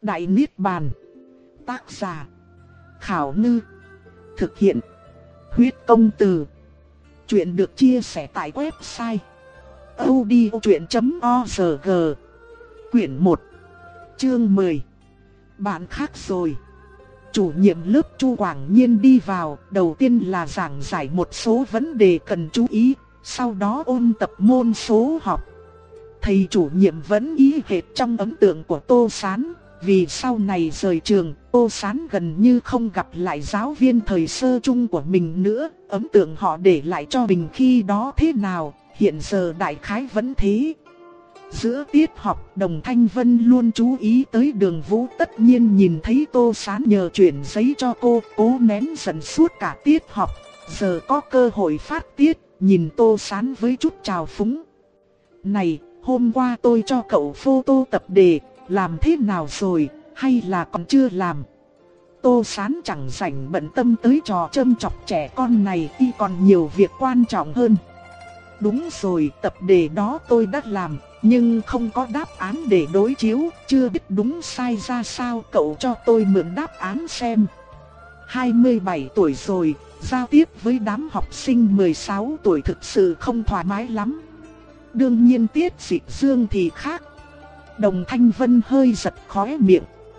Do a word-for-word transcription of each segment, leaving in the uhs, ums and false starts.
Đại Niết Bàn. Tác giả Khảo Ngư. Thực hiện Huyết Công Từ. Chuyện được chia sẻ tại website audiochuyện chấm org. Quyển một, chương mười. Bạn khác rồi. Chủ nhiệm lớp Chu Quảng Nhiên đi vào, đầu tiên là giảng giải một số vấn đề cần chú ý, sau đó ôn tập môn số học. Thầy chủ nhiệm vẫn y hệt trong ấn tượng của Tô Sán, vì sau này rời trường, Tô Sán gần như không gặp lại giáo viên thời sơ chung của mình nữa. Ấn tượng họ để lại cho mình khi đó thế nào, hiện giờ đại khái vẫn thế. Giữa tiết học, Đồng Thanh Vân luôn chú ý tới Đường Vũ, tất nhiên nhìn thấy Tô Sán nhờ chuyển giấy cho cô, cố nén giận suốt cả tiết học. Giờ có cơ hội phát tiết, nhìn Tô Sán với chút trào phúng. Này, hôm qua tôi cho cậu photo tập đề, làm thế nào rồi, hay là còn chưa làm? Tô Sán chẳng rảnh bận tâm tới trò châm chọc trẻ con này, y còn nhiều việc quan trọng hơn. Đúng rồi, tập đề đó tôi đã làm, nhưng không có đáp án để đối chiếu, chưa biết đúng sai ra sao, cậu cho tôi mượn đáp án xem. hai mươi bảy tuổi rồi, giao tiếp với đám học sinh mười sáu tuổi thực sự không thoải mái lắm. Đương nhiên Tiết Dịch Dương thì khác. Đồng Thanh Vân hơi giật khóe miệng.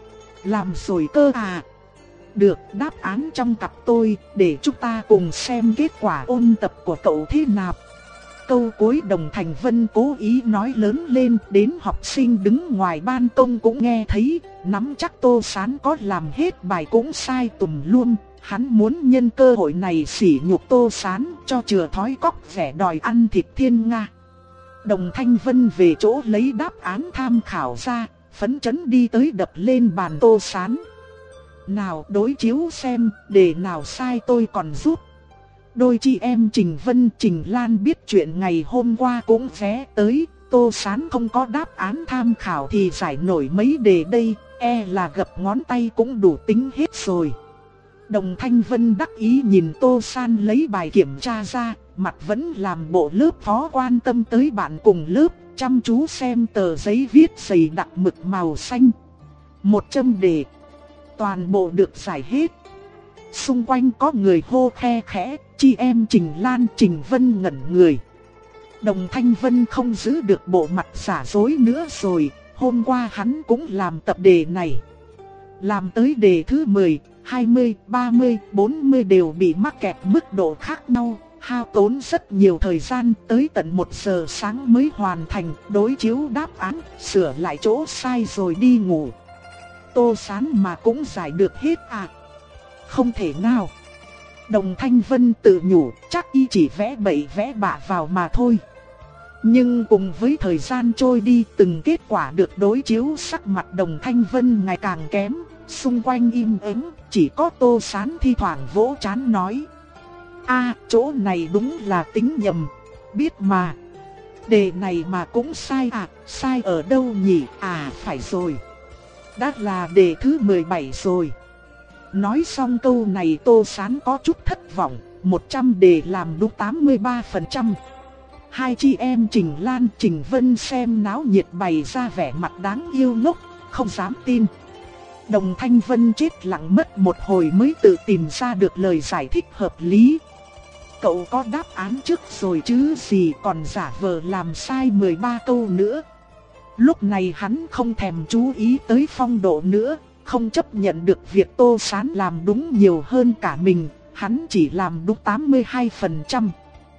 Làm rồi cơ à? Được, đáp án trong cặp tôi, để chúng ta cùng xem kết quả ôn tập của cậu thế nào. Câu cuối Đồng Thanh Vân cố ý nói lớn lên, đến học sinh đứng ngoài ban công cũng nghe thấy. Nắm chắc Tô Sán có làm hết bài cũng sai tùm luôn. Hắn muốn nhân cơ hội này sỉ nhục Tô Sán, cho chừa thói cóc vẻ đòi ăn thịt thiên nga. Đồng Thanh Vân về chỗ lấy đáp án tham khảo ra, phấn chấn đi tới đập lên bàn Tô Sán. Nào đối chiếu xem, đề nào sai tôi còn giúp. Đôi chị em Trình Vân, Trình Lan biết chuyện ngày hôm qua cũng vé tới. Tô Sán không có đáp án tham khảo thì giải nổi mấy đề đây, e là gập ngón tay cũng đủ tính hết rồi. Đồng Thanh Vân đắc ý nhìn Tô Sán lấy bài kiểm tra ra, mặt vẫn làm bộ lớp phó quan tâm tới bạn cùng lớp, chăm chú xem tờ giấy viết dày đặc mực màu xanh. Một châm đề, toàn bộ được giải hết. Xung quanh có người hô khe khẽ, chị em Trình Lan, Trình Vân ngẩn người. Đồng Thanh Vân không giữ được bộ mặt giả dối nữa rồi, hôm qua hắn cũng làm tập đề này. Làm tới đề thứ mười, hai mươi, ba mươi, bốn mươi đều bị mắc kẹt mức độ khác nhau, hao tốn rất nhiều thời gian, tới tận một giờ sáng mới hoàn thành, đối chiếu đáp án, sửa lại chỗ sai rồi đi ngủ. Tô Sán mà cũng giải được hết à? Không thể nào. Đồng Thanh Vân tự nhủ, chắc y chỉ vẽ bậy vẽ bạ vào mà thôi. Nhưng cùng với thời gian trôi đi, từng kết quả được đối chiếu, sắc mặt Đồng Thanh Vân ngày càng kém. Xung quanh im ắng, chỉ có Tô Sán thi thoảng vỗ trán nói: a, chỗ này đúng là tính nhầm. Biết mà. Đề này mà cũng sai à? Sai ở đâu nhỉ? À phải rồi, đã là đề thứ mười bảy rồi. Nói xong câu này Tô Sán có chút thất vọng, một trăm đề làm đúng tám mươi ba phần trăm. Hai chị em Trình Lan, Trình Vân xem náo nhiệt bày ra vẻ mặt đáng yêu ngốc, không dám tin. Đồng Thanh Vân chết lặng mất một hồi mới tự tìm ra được lời giải thích hợp lý. Cậu có đáp án trước rồi chứ gì, còn giả vờ làm sai mười ba câu nữa. Lúc này hắn không thèm chú ý tới phong độ nữa, không chấp nhận được việc Tô Sán làm đúng nhiều hơn cả mình, hắn chỉ làm đúng tám mươi hai phần trăm.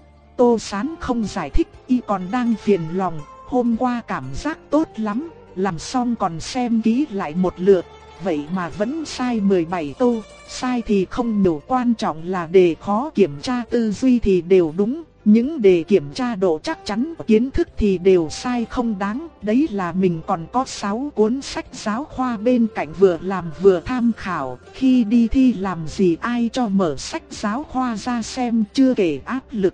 Tô Sán không giải thích, y còn đang phiền lòng, hôm qua cảm giác tốt lắm, làm xong còn xem kỹ lại một lượt, vậy mà vẫn sai mười bảy câu, sai thì không nhiều, quan trọng là đề khó kiểm tra tư duy thì đều đúng. Những đề kiểm tra độ chắc chắn kiến thức thì đều sai không đáng. Đấy là mình còn có sáu cuốn sách giáo khoa bên cạnh vừa làm vừa tham khảo. Khi đi thi làm gì ai cho mở sách giáo khoa ra xem, chưa kể áp lực.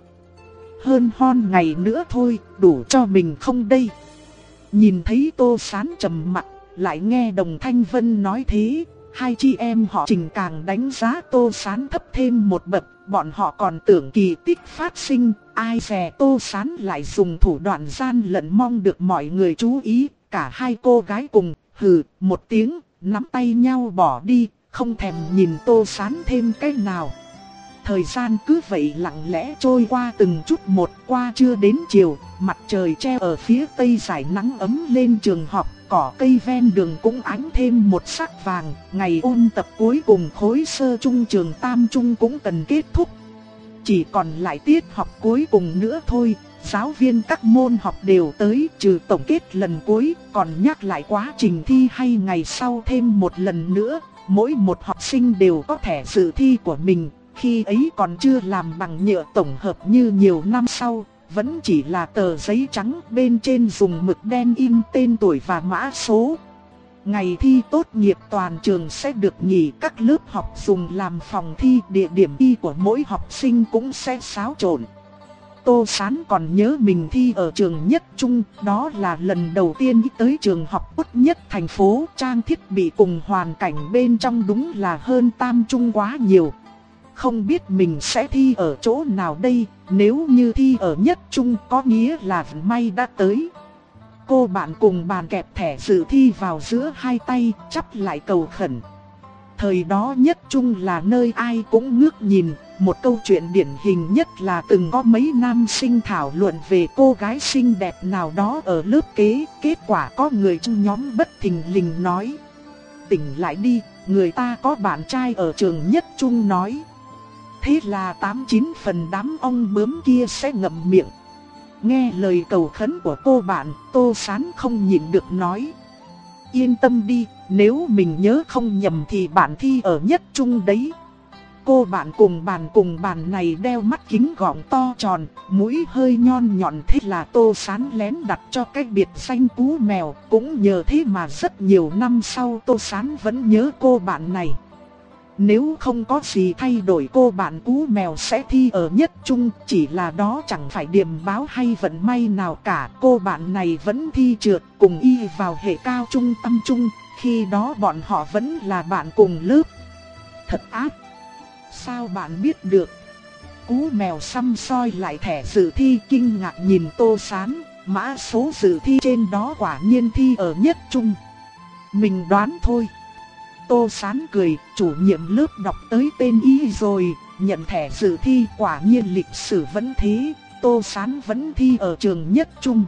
Hơn hon ngày nữa thôi, đủ cho mình không đây? Nhìn thấy Tô Sán trầm mặt, lại nghe Đồng Thanh Vân nói thế, hai chị em họ Trình càng đánh giá Tô Sán thấp thêm một bậc. Bọn họ còn tưởng kỳ tích phát sinh, ai dè Tô Sán lại dùng thủ đoạn gian lận mong được mọi người chú ý. Cả hai cô gái cùng hừ một tiếng, nắm tay nhau bỏ đi, không thèm nhìn Tô Sán thêm cái nào. Thời gian cứ vậy lặng lẽ trôi qua từng chút một, qua trưa đến chiều, mặt trời treo ở phía tây rải nắng ấm lên trường học, cỏ cây ven đường cũng ánh thêm một sắc vàng. Ngày ôn tập cuối cùng khối sơ trung trường tam trung cũng cần kết thúc. Chỉ còn lại tiết học cuối cùng nữa thôi, giáo viên các môn học đều tới, trừ tổng kết lần cuối, còn nhắc lại quá trình thi hay ngày sau thêm một lần nữa. Mỗi một học sinh đều có thẻ dự thi của mình. Khi ấy còn chưa làm bằng nhựa tổng hợp như nhiều năm sau, vẫn chỉ là tờ giấy trắng, bên trên dùng mực đen in tên tuổi và mã số. Ngày thi tốt nghiệp toàn trường sẽ được nghỉ, các lớp học dùng làm phòng thi, địa điểm thi của mỗi học sinh cũng sẽ xáo trộn. Tô Sán còn nhớ mình thi ở trường Nhất Trung, đó là lần đầu tiên tới trường học tốt nhất thành phố, trang thiết bị cùng hoàn cảnh bên trong đúng là hơn Tam Trung quá nhiều. Không biết mình sẽ thi ở chỗ nào đây, nếu như thi ở Nhất Trung có nghĩa là vận may đã tới. Cô bạn cùng bàn kẹp thẻ dự thi vào giữa hai tay, chắp lại cầu khẩn. Thời đó Nhất Trung là nơi ai cũng ngước nhìn, một câu chuyện điển hình nhất là từng có mấy nam sinh thảo luận về cô gái xinh đẹp nào đó ở lớp kế, kết quả có người trong nhóm bất thình lình nói: tỉnh lại đi, người ta có bạn trai ở trường Nhất Trung nói. Thế là tám chín phần đám ong bướm kia sẽ ngậm miệng. Nghe lời cầu khấn của cô bạn, Tô Sán không nhịn được nói: yên tâm đi, nếu mình nhớ không nhầm thì bạn thi ở Nhất Trung đấy. Cô bạn cùng bàn cùng bàn này đeo mắt kính gọng to tròn, mũi hơi nhon nhọn, thế là Tô Sán lén đặt cho cái biệt danh Cú Mèo. Cũng nhờ thế mà rất nhiều năm sau Tô Sán vẫn nhớ cô bạn này. Nếu không có gì thay đổi, cô bạn Cú Mèo sẽ thi ở Nhất Trung, chỉ là đó chẳng phải điểm báo hay vận may nào cả. Cô bạn này vẫn thi trượt, cùng y vào hệ cao trung Tam Trung, khi đó bọn họ vẫn là bạn cùng lớp. Thật ác! Sao bạn biết được? Cú Mèo xăm soi lại thẻ dự thi, kinh ngạc nhìn Tô Sán, mã số dự thi trên đó quả nhiên thi ở Nhất Trung. Mình đoán thôi. Tô Sán cười, chủ nhiệm lớp đọc tới tên y rồi, nhận thẻ dự thi, quả nhiên lịch sử vẫn thế, Tô Sán vẫn thi ở trường Nhất Trung.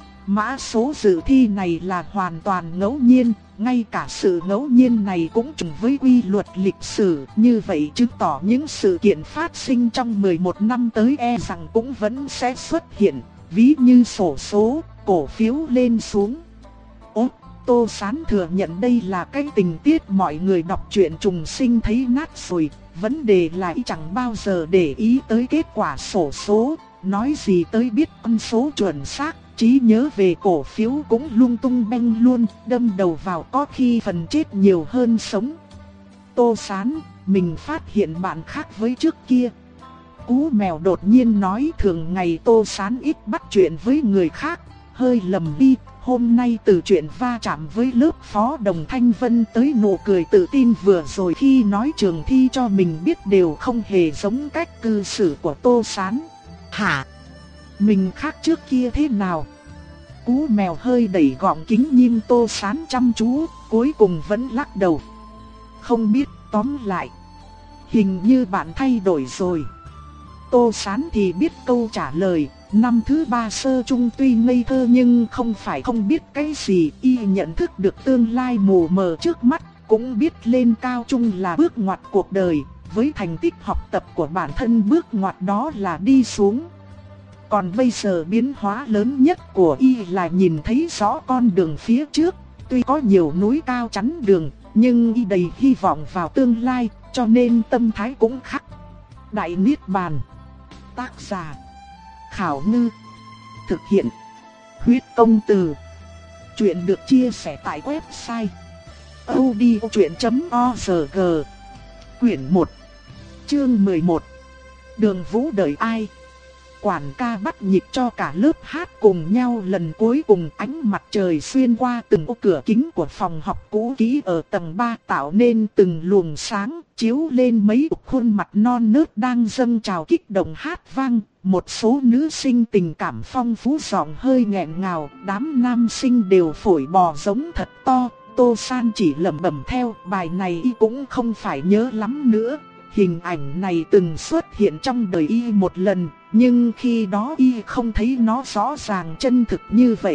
Mã số dự thi này là hoàn toàn ngẫu nhiên, ngay cả sự ngẫu nhiên này cũng trùng với quy luật lịch sử, như vậy chứng tỏ những sự kiện phát sinh trong mười một năm tới e rằng cũng vẫn sẽ xuất hiện, ví như xổ số, cổ phiếu lên xuống. Ố, Tô Sán thừa nhận đây là cái tình tiết mọi người đọc truyện trùng sinh thấy nát rồi, vấn đề là y chẳng bao giờ để ý tới kết quả xổ số, nói gì tới biết con số chuẩn xác. Trí nhớ về cổ phiếu cũng lung tung beng luôn, đâm đầu vào có khi phần chết nhiều hơn sống. Tô Sán, mình phát hiện bạn khác với trước kia. Cú Mèo đột nhiên nói, thường ngày Tô Sán ít bắt chuyện với người khác, hơi lầm đi. Hôm nay từ chuyện va chạm với lớp phó Đồng Thanh Vân tới nụ cười tự tin vừa rồi khi nói trường thi cho mình biết đều không hề giống cách cư xử của Tô Sán. Hả? Mình khác trước kia thế nào? Cú Mèo hơi đẩy gọng kính nhìn Tô Sán chăm chú, cuối cùng vẫn lắc đầu. Không biết, tóm lại, hình như bạn thay đổi rồi. Tô Sán thì biết câu trả lời. Năm thứ ba sơ trung tuy ngây thơ nhưng không phải không biết cái gì, y nhận thức được tương lai mù mờ trước mắt, cũng biết lên cao trung là bước ngoặt cuộc đời, với thành tích học tập của bản thân bước ngoặt đó là đi xuống. Còn bây giờ biến hóa lớn nhất của y là nhìn thấy rõ con đường phía trước, tuy có nhiều núi cao chắn đường, nhưng y đầy hy vọng vào tương lai, cho nên tâm thái cũng khác. Đại Niết Bàn. Tác giả Khảo Ngư. Thực hiện Huyết Công Từ. Chuyện được chia sẻ tại website audiochuyện chấm org. Quyển một, chương mười một. Đường Vũ đợi ai? Quản ca bắt nhịp cho cả lớp hát cùng nhau lần cuối cùng. Ánh mặt trời xuyên qua từng ô cửa kính của phòng học cũ kỹ ở tầng ba tạo nên từng luồng sáng, chiếu lên mấy khuôn mặt non nớt đang dâng trào kích động hát vang. Một số nữ sinh tình cảm phong phú giọng hơi nghẹn ngào, đám nam sinh đều phổi bò giống thật to. Tô San chỉ lẩm bẩm theo, bài này y cũng không phải nhớ lắm nữa. Hình ảnh này từng xuất hiện trong đời y một lần, nhưng khi đó y không thấy nó rõ ràng chân thực như vậy.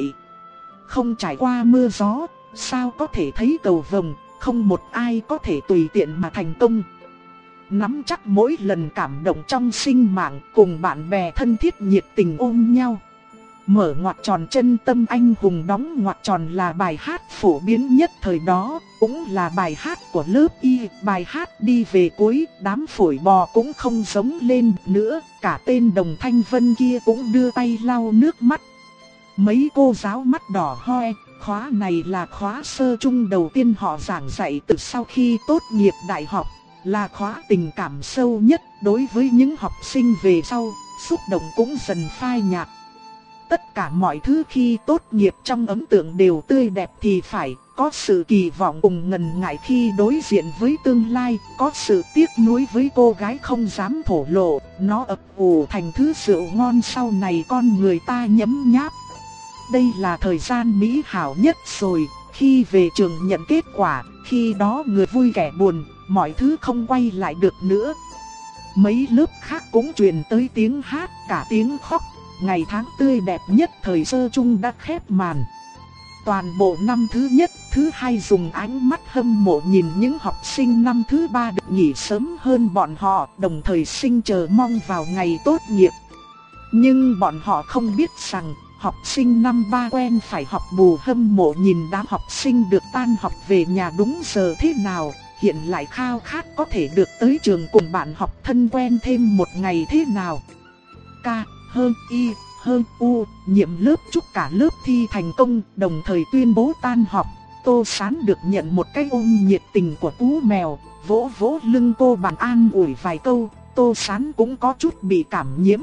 Không trải qua mưa gió, sao có thể thấy cầu vồng, không một ai có thể tùy tiện mà thành công. Nắm chắc mỗi lần cảm động trong sinh mạng, cùng bạn bè thân thiết nhiệt tình ôm nhau. Mở ngoặc tròn chân tâm anh hùng đóng ngoặc tròn là bài hát phổ biến nhất thời đó, cũng là bài hát của lớp Y. Bài hát đi về cuối, đám phổi bò cũng không giống lên nữa, cả tên Đồng Thanh Vân kia cũng đưa tay lau nước mắt. Mấy cô giáo mắt đỏ hoe, khóa này là khóa sơ trung đầu tiên họ giảng dạy từ sau khi tốt nghiệp đại học, là khóa tình cảm sâu nhất đối với những học sinh về sau, xúc động cũng dần phai nhạt. Tất cả mọi thứ khi tốt nghiệp trong ấn tượng đều tươi đẹp thì phải, có sự kỳ vọng cùng ngần ngại khi đối diện với tương lai, có sự tiếc nuối với cô gái không dám thổ lộ, nó ập ủ thành thứ rượu ngon sau này con người ta nhấm nháp. Đây là thời gian mỹ hảo nhất rồi, khi về trường nhận kết quả, khi đó người vui kẻ buồn, mọi thứ không quay lại được nữa. Mấy lớp khác cũng truyền tới tiếng hát, cả tiếng khóc. Ngày tháng tươi đẹp nhất thời sơ trung đã khép màn. Toàn bộ năm thứ nhất, thứ hai dùng ánh mắt hâm mộ nhìn những học sinh năm thứ ba được nghỉ sớm hơn bọn họ, đồng thời sinh chờ mong vào ngày tốt nghiệp. Nhưng bọn họ không biết rằng, học sinh năm ba quen phải học bù hâm mộ nhìn đám học sinh được tan học về nhà đúng giờ thế nào, hiện lại khao khát có thể được tới trường cùng bạn học thân quen thêm một ngày thế nào. Ca hơn y, hơn u, nhiệm lớp chúc cả lớp thi thành công, đồng thời tuyên bố tan học. Tô Sán được nhận một cái ôm nhiệt tình của cú mèo, vỗ vỗ lưng cô bạn an ủi vài câu, Tô Sán cũng có chút bị cảm nhiễm.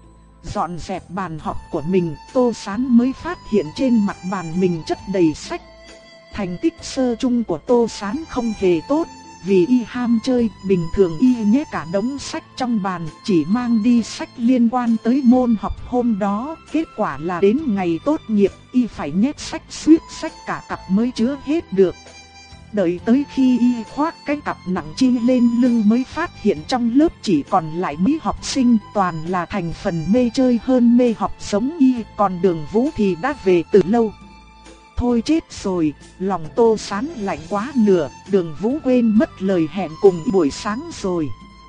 Dọn dẹp bàn học của mình, Tô Sán mới phát hiện trên mặt bàn mình chất đầy sách. Thành tích sơ chung của Tô Sán không hề tốt. Vì y ham chơi, bình thường y nhét cả đống sách trong bàn, chỉ mang đi sách liên quan tới môn học hôm đó. Kết quả là đến ngày tốt nghiệp, y phải nhét sách suýt sách cả cặp mới chứa hết được. Đợi tới khi y khoác cái cặp nặng chi lên lưng mới phát hiện trong lớp chỉ còn lại mấy học sinh, toàn là thành phần mê chơi hơn mê học giống y, còn Đường Vũ thì đã về từ lâu. Thôi chết rồi, lòng Tô Sán lạnh quá nửa, Đường Vũ quên mất lời hẹn cùng buổi sáng rồi.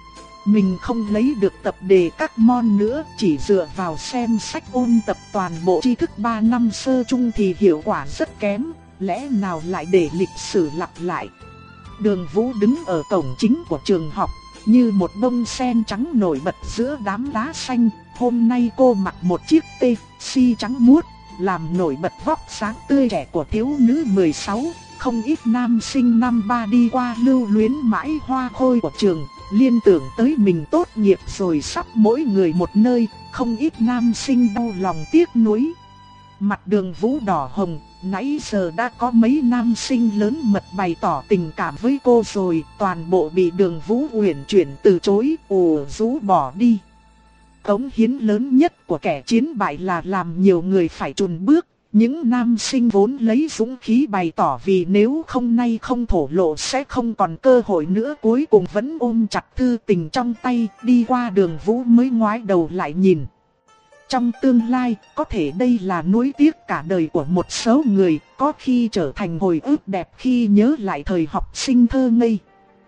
Mình không lấy được tập đề các môn nữa, chỉ dựa vào xem sách ôn tập toàn bộ tri thức ba năm sơ chung thì hiệu quả rất kém, lẽ nào lại để lịch sử lặp lại. Đường Vũ đứng ở cổng chính của trường học, như một bông sen trắng nổi bật giữa đám lá xanh. Hôm nay cô mặc một chiếc tê si trắng muốt, làm nổi bật vóc sáng tươi trẻ của thiếu nữ mười sáu. Không ít nam sinh năm ba đi qua lưu luyến mãi hoa khôi của trường, liên tưởng tới mình tốt nghiệp rồi sắp mỗi người một nơi. Không ít nam sinh đau lòng tiếc nuối. Mặt Đường Vũ đỏ hồng, nãy giờ đã có mấy nam sinh lớn mật bày tỏ tình cảm với cô rồi, toàn bộ bị Đường Vũ uyển chuyển từ chối, ù rũ bỏ đi. Cống hiến lớn nhất của kẻ chiến bại là làm nhiều người phải chùn bước. Những nam sinh vốn lấy dũng khí bày tỏ vì nếu không nay không thổ lộ sẽ không còn cơ hội nữa, cuối cùng vẫn ôm chặt thư tình trong tay, đi qua Đường Vũ mới ngoái đầu lại nhìn. Trong tương lai, có thể đây là nuối tiếc cả đời của một số người, có khi trở thành hồi ức đẹp khi nhớ lại thời học sinh thơ ngây.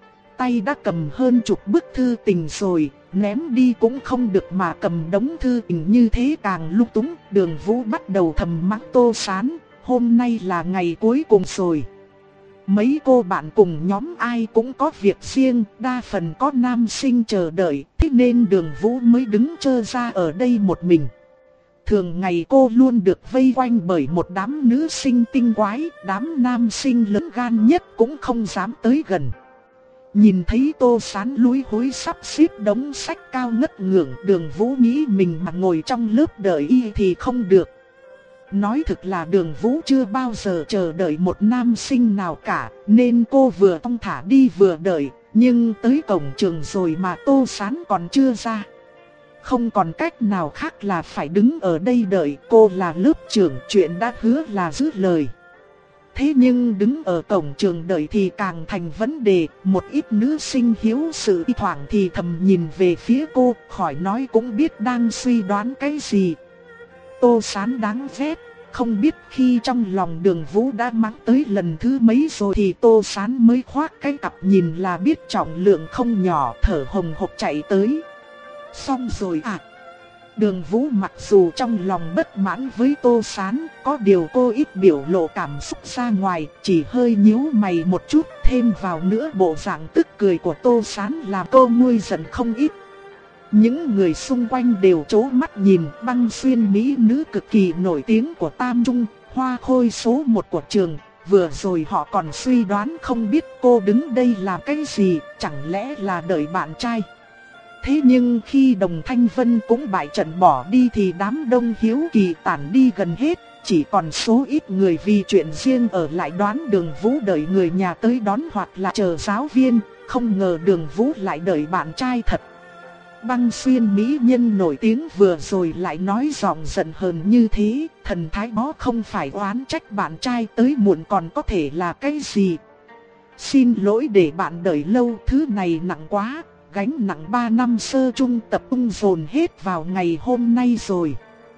Tay đã cầm hơn chục bức thư tình rồi, ném đi cũng không được mà cầm đống thư tình như thế càng lung túng. Đường Vũ bắt đầu thầm mắng Tô Sán, hôm nay là ngày cuối cùng rồi. Mấy cô bạn cùng nhóm ai cũng có việc riêng, đa phần có nam sinh chờ đợi, thế nên Đường Vũ mới đứng trơ ra ở đây một mình. Thường ngày cô luôn được vây quanh bởi một đám nữ sinh tinh quái, đám nam sinh lớn gan nhất cũng không dám tới gần. Nhìn thấy Tô Sán lúi húi sắp xếp đống sách cao ngất ngưỡng, Đường Vũ nghĩ mình mà ngồi trong lớp đợi y thì không được. Nói thực là Đường Vũ chưa bao giờ chờ đợi một nam sinh nào cả, nên cô vừa thong thả đi vừa đợi, nhưng tới cổng trường rồi mà Tô Sán còn chưa ra. Không còn cách nào khác là phải đứng ở đây đợi, cô là lớp trưởng, chuyện đã hứa là giữ lời. Thế nhưng đứng ở cổng trường đợi thì càng thành vấn đề, một ít nữ sinh hiếu sự thi thoảng thì thầm nhìn về phía cô, khỏi nói cũng biết đang suy đoán cái gì. Tô Sán đáng ghét, không biết khi trong lòng Đường Vũ đã mắng tới lần thứ mấy rồi thì Tô Sán mới khoác cái cặp nhìn là biết trọng lượng không nhỏ, thở hồng hộc chạy tới. Xong rồi à? Đường Vũ mặc dù trong lòng bất mãn với Tô Sán, có điều cô ít biểu lộ cảm xúc ra ngoài, chỉ hơi nhíu mày một chút, thêm vào nữa bộ dạng tức cười của Tô Sán làm cô nguôi giận không ít. Những người xung quanh đều trố mắt nhìn, Băng Xuyên mỹ nữ cực kỳ nổi tiếng của Tam Trung, hoa khôi số một của trường. Vừa rồi họ còn suy đoán không biết cô đứng đây làm cái gì, chẳng lẽ là đợi bạn trai. Thế nhưng khi Đồng Thanh Vân cũng bại trận bỏ đi thì đám đông hiếu kỳ tản đi gần hết. Chỉ còn số ít người vì chuyện riêng ở lại đoán Đường Vũ đợi người nhà tới đón hoặc là chờ giáo viên. Không ngờ Đường Vũ lại đợi bạn trai thật. Băng Xuyên mỹ nhân nổi tiếng vừa rồi lại nói giọng giận hờn như thế. Thần thái đó không phải oán trách bạn trai tới muộn còn có thể là cái gì. Xin lỗi để bạn đợi lâu, thứ này nặng quá. Gánh nặng ba năm sơ trung tập trung dồn hết vào ngày hôm nay rồi.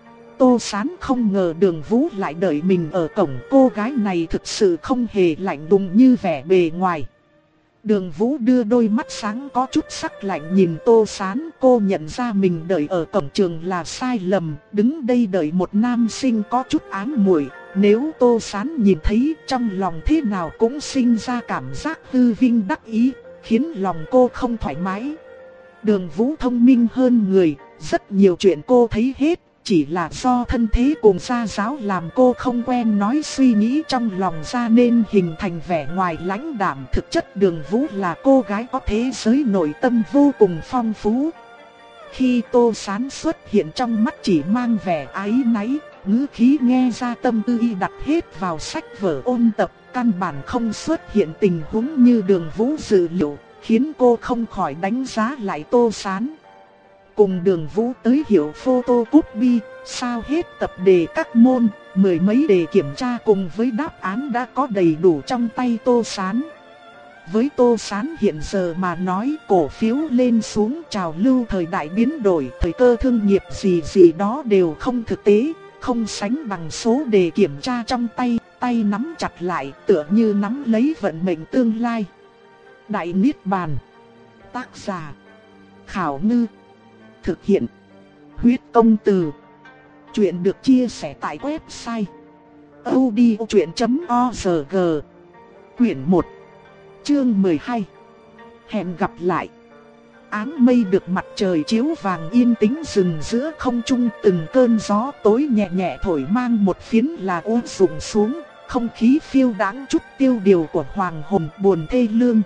Tô Sán không ngờ Đường Vũ lại đợi mình ở cổng, cô gái này thực sự không hề lạnh lùng như vẻ bề ngoài. Đường Vũ đưa đôi mắt sáng có chút sắc lạnh nhìn Tô Sán, cô nhận ra mình đợi ở cổng trường là sai lầm, đứng đây đợi một nam sinh có chút ám muội. Nếu Tô Sán nhìn thấy trong lòng thế nào cũng sinh ra cảm giác hư vinh đắc ý, khiến lòng cô không thoải mái. Đường Vũ thông minh hơn người, rất nhiều chuyện cô thấy hết, chỉ là do thân thế cùng gia giáo làm cô không quen nói suy nghĩ trong lòng ra nên hình thành vẻ ngoài lãnh đạm. Thực chất Đường Vũ là cô gái có thế giới nội tâm vô cùng phong phú. Khi Tô Sán xuất hiện trong mắt chỉ mang vẻ áy náy, ngữ khí nghe ra tâm tư y đặt hết vào sách vở ôn tập. Căn bản không xuất hiện tình huống như Đường Vũ dự liệu, khiến cô không khỏi đánh giá lại Tô Sán. Cùng Đường Vũ tới hiệu photocopy, sao hết tập đề các môn, mười mấy đề kiểm tra cùng với đáp án đã có đầy đủ trong tay Tô Sán. Với Tô Sán hiện giờ mà nói, cổ phiếu lên xuống, trào lưu thời đại biến đổi, thời cơ thương nghiệp gì gì đó đều không thực tế, không sánh bằng số đề kiểm tra trong tay. Tay nắm chặt lại tựa như nắm lấy vận mệnh tương lai. Đại Niết Bàn. Tác giả Khảo Ngư. Thực hiện Huyết Công Từ. Chuyện được chia sẻ tại website audiochuyện chấm org. Quyển một, chương mười hai. Hẹn gặp lại. Áng mây được mặt trời chiếu vàng yên tĩnh rừng giữa không trung, từng cơn gió tối nhẹ nhẹ thổi mang một phiến là ô rụng xuống. Không khí phiêu đãng chút tiêu điều của hoàng hồn buồn thê lương.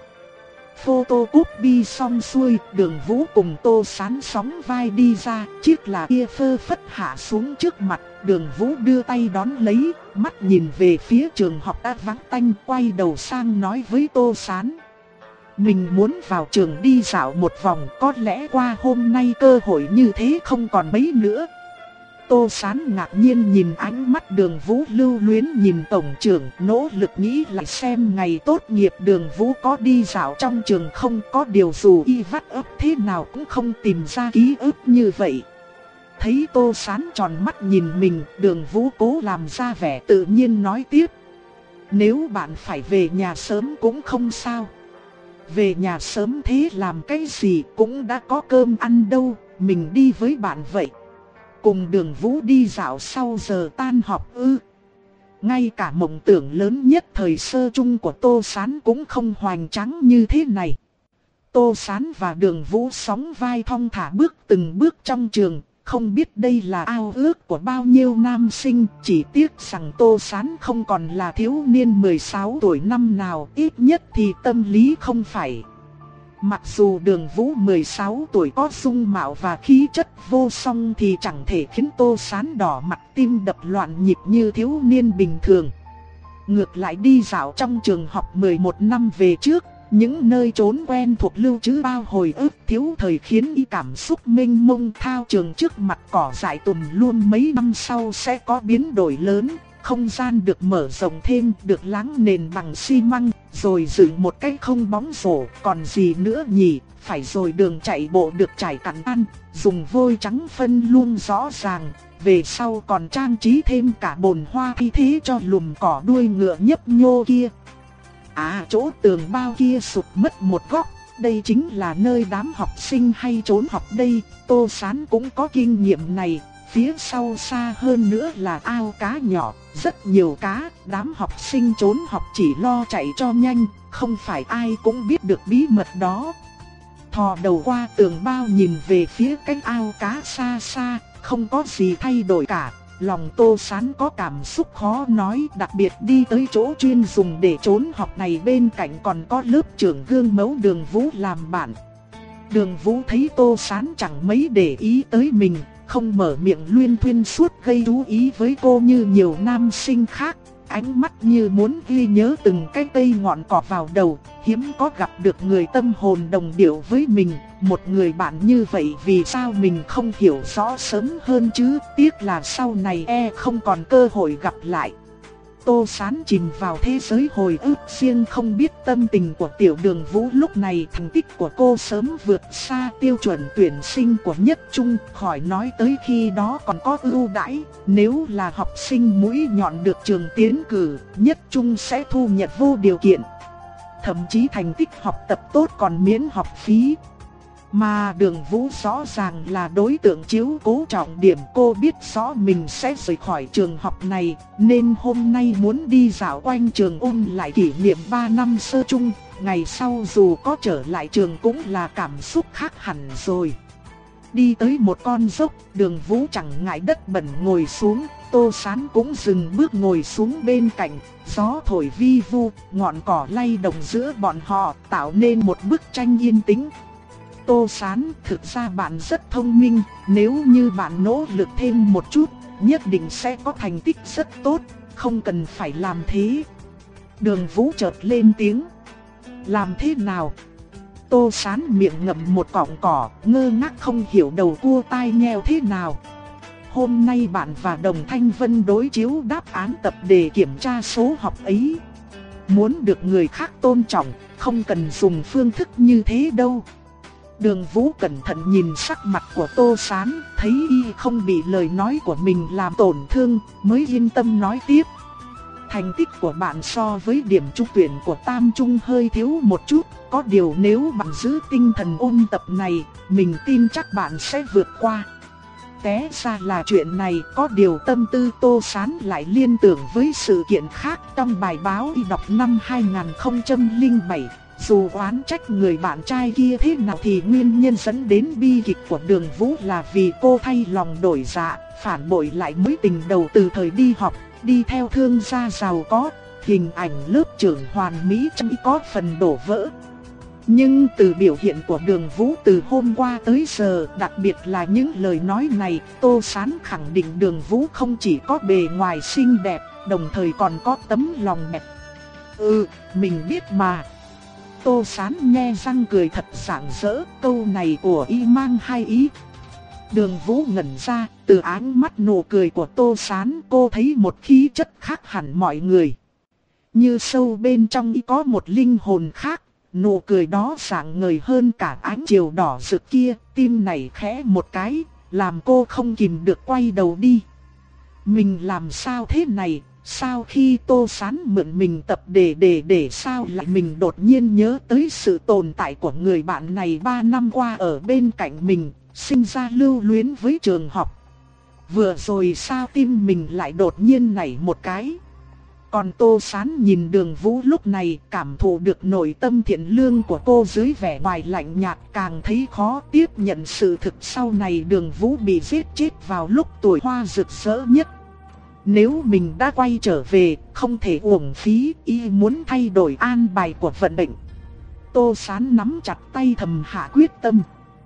Photocopy xong xuôi, Đường Vũ cùng Tô Sán sóng vai đi ra, chiếc là kia phơ phất hạ xuống trước mặt. Đường Vũ đưa tay đón lấy, mắt nhìn về phía trường học đã vắng tanh, quay đầu sang nói với Tô Sán. Mình muốn vào trường đi dạo một vòng, có lẽ qua hôm nay cơ hội như thế không còn mấy nữa. Tô Sán ngạc nhiên nhìn ánh mắt Đường Vũ lưu luyến nhìn tổng trưởng, nỗ lực nghĩ lại xem ngày tốt nghiệp Đường Vũ có đi dạo trong trường không, có điều dù y vắt ấp thế nào cũng không tìm ra ký ức như vậy. Thấy Tô Sán tròn mắt nhìn mình, Đường Vũ cố làm ra vẻ tự nhiên nói tiếp. Nếu bạn phải về nhà sớm cũng không sao. Về nhà sớm thế làm cái gì, cũng đã có cơm ăn đâu, mình đi với bạn vậy. Cùng Đường Vũ đi dạo sau giờ tan học ư? Ngay cả mộng tưởng lớn nhất thời sơ chung của Tô Sán cũng không hoành tráng như thế này. Tô Sán và Đường Vũ sóng vai thong thả bước từng bước trong trường. Không biết đây là ao ước của bao nhiêu nam sinh, chỉ tiếc rằng Tô Sán không còn là thiếu niên mười sáu tuổi năm nào, ít nhất thì tâm lý không phải. Mặc dù Đường Vũ mười sáu tuổi có dung mạo và khí chất vô song thì chẳng thể khiến Tô Sán đỏ mặt tim đập loạn nhịp như thiếu niên bình thường. Ngược lại đi dạo trong trường học mười một năm về trước, những nơi trốn quen thuộc lưu trữ bao hồi ức thiếu thời khiến y cảm xúc mênh mông. Thao trường trước mặt cỏ dại tùm luôn mấy năm sau sẽ có biến đổi lớn, không gian được mở rộng thêm, được láng nền bằng xi măng, rồi dựng một cái không bóng rổ, còn gì nữa nhỉ? Phải rồi đường chạy bộ được trải cặn ăn, dùng vôi trắng phân luôn rõ ràng, về sau còn trang trí thêm cả bồn hoa thay thế cho lùm cỏ đuôi ngựa nhấp nhô kia. À, chỗ tường bao kia sụp mất một góc, đây chính là nơi đám học sinh hay trốn học đây. Tô Sán cũng có kinh nghiệm này. Phía sau xa hơn nữa là ao cá nhỏ, rất nhiều cá, đám học sinh trốn học chỉ lo chạy cho nhanh, không phải ai cũng biết được bí mật đó. Thò đầu qua tường bao nhìn về phía cái ao cá xa xa, không có gì thay đổi cả. Lòng Tô Sán có cảm xúc khó nói, đặc biệt đi tới chỗ chuyên dùng để trốn học này, bên cạnh còn có lớp trưởng gương mẫu Đường Vũ làm bạn. Đường Vũ thấy Tô Sán chẳng mấy để ý tới mình, không mở miệng luyên thuyên suốt gây chú ý với cô như nhiều nam sinh khác, ánh mắt như muốn ghi nhớ từng cái cây ngọn cỏ vào đầu. Hiếm có gặp được người tâm hồn đồng điệu với mình, một người bạn như vậy vì sao mình không hiểu rõ sớm hơn chứ, tiếc là sau này e không còn cơ hội gặp lại. Tô Sán chìm vào thế giới hồi ức riêng, không biết tâm tình của tiểu Đường Vũ lúc này. Thành tích của cô sớm vượt xa tiêu chuẩn tuyển sinh của Nhất Trung, khỏi nói tới khi đó còn có ưu đãi. Nếu là học sinh mũi nhọn được trường tiến cử, Nhất Trung sẽ thu nhận vô điều kiện. Thậm chí thành tích học tập tốt còn miễn học phí. Mà Đường Vũ rõ ràng là đối tượng chiếu cố trọng điểm, cô biết rõ mình sẽ rời khỏi trường học này, nên hôm nay muốn đi dạo quanh trường ôn lại kỷ niệm ba năm sơ chung, ngày sau dù có trở lại trường cũng là cảm xúc khác hẳn rồi. Đi tới một con dốc, Đường Vũ chẳng ngại đất bẩn ngồi xuống, Tô Sán cũng dừng bước ngồi xuống bên cạnh, gió thổi vi vu, ngọn cỏ lay động giữa bọn họ tạo nên một bức tranh yên tĩnh. Tô Sán, thực ra bạn rất thông minh, nếu như bạn nỗ lực thêm một chút, nhất định sẽ có thành tích rất tốt, không cần phải làm thế. Đường Vũ chợt lên tiếng. Làm thế nào? Tô Sán miệng ngậm một cọng cỏ, ngơ ngác không hiểu đầu cua tai nheo thế nào. Hôm nay bạn và Đồng Thanh Vân đối chiếu đáp án tập đề kiểm tra số học ấy. Muốn được người khác tôn trọng, không cần dùng phương thức như thế đâu. Đường Vũ cẩn thận nhìn sắc mặt của Tô Sán, thấy y không bị lời nói của mình làm tổn thương, mới yên tâm nói tiếp. Thành tích của bạn so với điểm trúng tuyển của Tam Trung hơi thiếu một chút, có điều nếu bạn giữ tinh thần ôn tập này, mình tin chắc bạn sẽ vượt qua. Té ra là chuyện này, có điều tâm tư Tô Sán lại liên tưởng với sự kiện khác trong bài báo y đọc năm hai nghìn không trăm lẻ bảy. Dù oán trách người bạn trai kia thế nào thì nguyên nhân dẫn đến bi kịch của Đường Vũ là vì cô thay lòng đổi dạ, phản bội lại mối tình đầu từ thời đi học, đi theo thương gia giàu có, hình ảnh lớp trưởng hoàn mỹ chẳng có phần đổ vỡ. Nhưng từ biểu hiện của Đường Vũ từ hôm qua tới giờ, đặc biệt là những lời nói này, Tô Sán khẳng định Đường Vũ không chỉ có bề ngoài xinh đẹp, đồng thời còn có tấm lòng đẹp. Ừ, mình biết mà. Tô Sán nghe răng cười thật rạng rỡ, câu này của y mang hai ý. Đường Vũ ngẩn ra, từ ánh mắt nụ cười của Tô Sán cô thấy một khí chất khác hẳn mọi người. Như sâu bên trong y có một linh hồn khác, nụ cười đó sáng ngời hơn cả ánh chiều đỏ rực kia, tim này khẽ một cái, làm cô không kìm được quay đầu đi. Mình làm sao thế này? Sao khi Tô Sán mượn mình tập đề để để sao lại mình đột nhiên nhớ tới sự tồn tại của người bạn này ba năm qua ở bên cạnh mình, sinh ra lưu luyến với trường học. Vừa rồi sao tim mình lại đột nhiên nảy một cái. Còn Tô Sán nhìn Đường Vũ lúc này, cảm thụ được nội tâm thiện lương của cô dưới vẻ ngoài lạnh nhạt, càng thấy khó tiếp nhận sự thực sau này Đường Vũ bị giết chết vào lúc tuổi hoa rực rỡ nhất. Nếu mình đã quay trở về, không thể uổng phí, y muốn thay đổi an bài của vận mệnh. Tô Sán nắm chặt tay thầm hạ quyết tâm.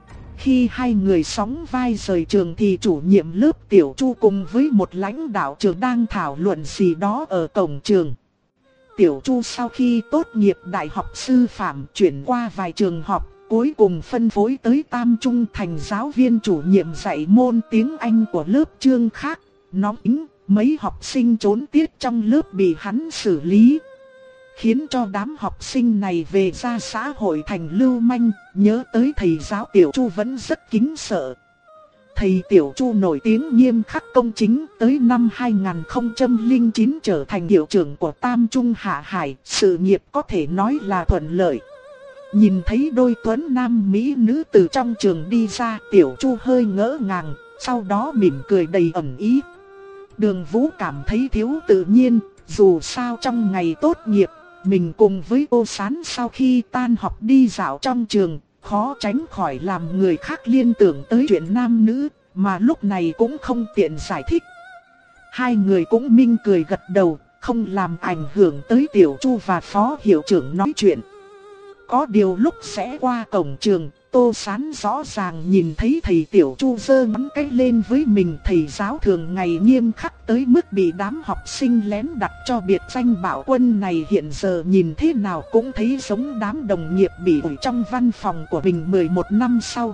Khi hai người sóng vai rời trường thì chủ nhiệm lớp Tiểu Chu cùng với một lãnh đạo trường đang thảo luận gì đó ở cổng trường. Tiểu Chu sau khi tốt nghiệp đại học sư phạm chuyển qua vài trường học, cuối cùng phân phối tới Tam Trung thành giáo viên chủ nhiệm dạy môn tiếng Anh của lớp Trương khác. Nóng tính, mấy học sinh trốn tiết trong lớp bị hắn xử lý, khiến cho đám học sinh này về ra xã hội thành lưu manh. Nhớ tới thầy giáo Tiểu Chu vẫn rất kính sợ. Thầy Tiểu Chu nổi tiếng nghiêm khắc công chính, tới năm hai nghìn không trăm lẻ chín trở thành hiệu trưởng của Tam Trung Hạ Hải, sự nghiệp có thể nói là thuận lợi. Nhìn thấy đôi tuấn nam mỹ nữ từ trong trường đi ra, Tiểu Chu hơi ngỡ ngàng, sau đó mỉm cười đầy ẩn ý. Đường Vũ cảm thấy thiếu tự nhiên, dù sao trong ngày tốt nghiệp, mình cùng với Tô Sán sau khi tan học đi dạo trong trường, khó tránh khỏi làm người khác liên tưởng tới chuyện nam nữ, mà lúc này cũng không tiện giải thích. Hai người cũng minh cười gật đầu, không làm ảnh hưởng tới Tiểu Chu và phó hiệu trưởng nói chuyện. Có điều lúc sẽ qua cổng trường, Tô Sán rõ ràng nhìn thấy thầy Tiểu Chu giơ ngón cái lên với mình. Thầy giáo thường ngày nghiêm khắc tới mức bị đám học sinh lén đặt cho biệt danh Bảo Quân này hiện giờ nhìn thế nào cũng thấy giống đám đồng nghiệp bị ủi trong văn phòng của mình mười một năm sau.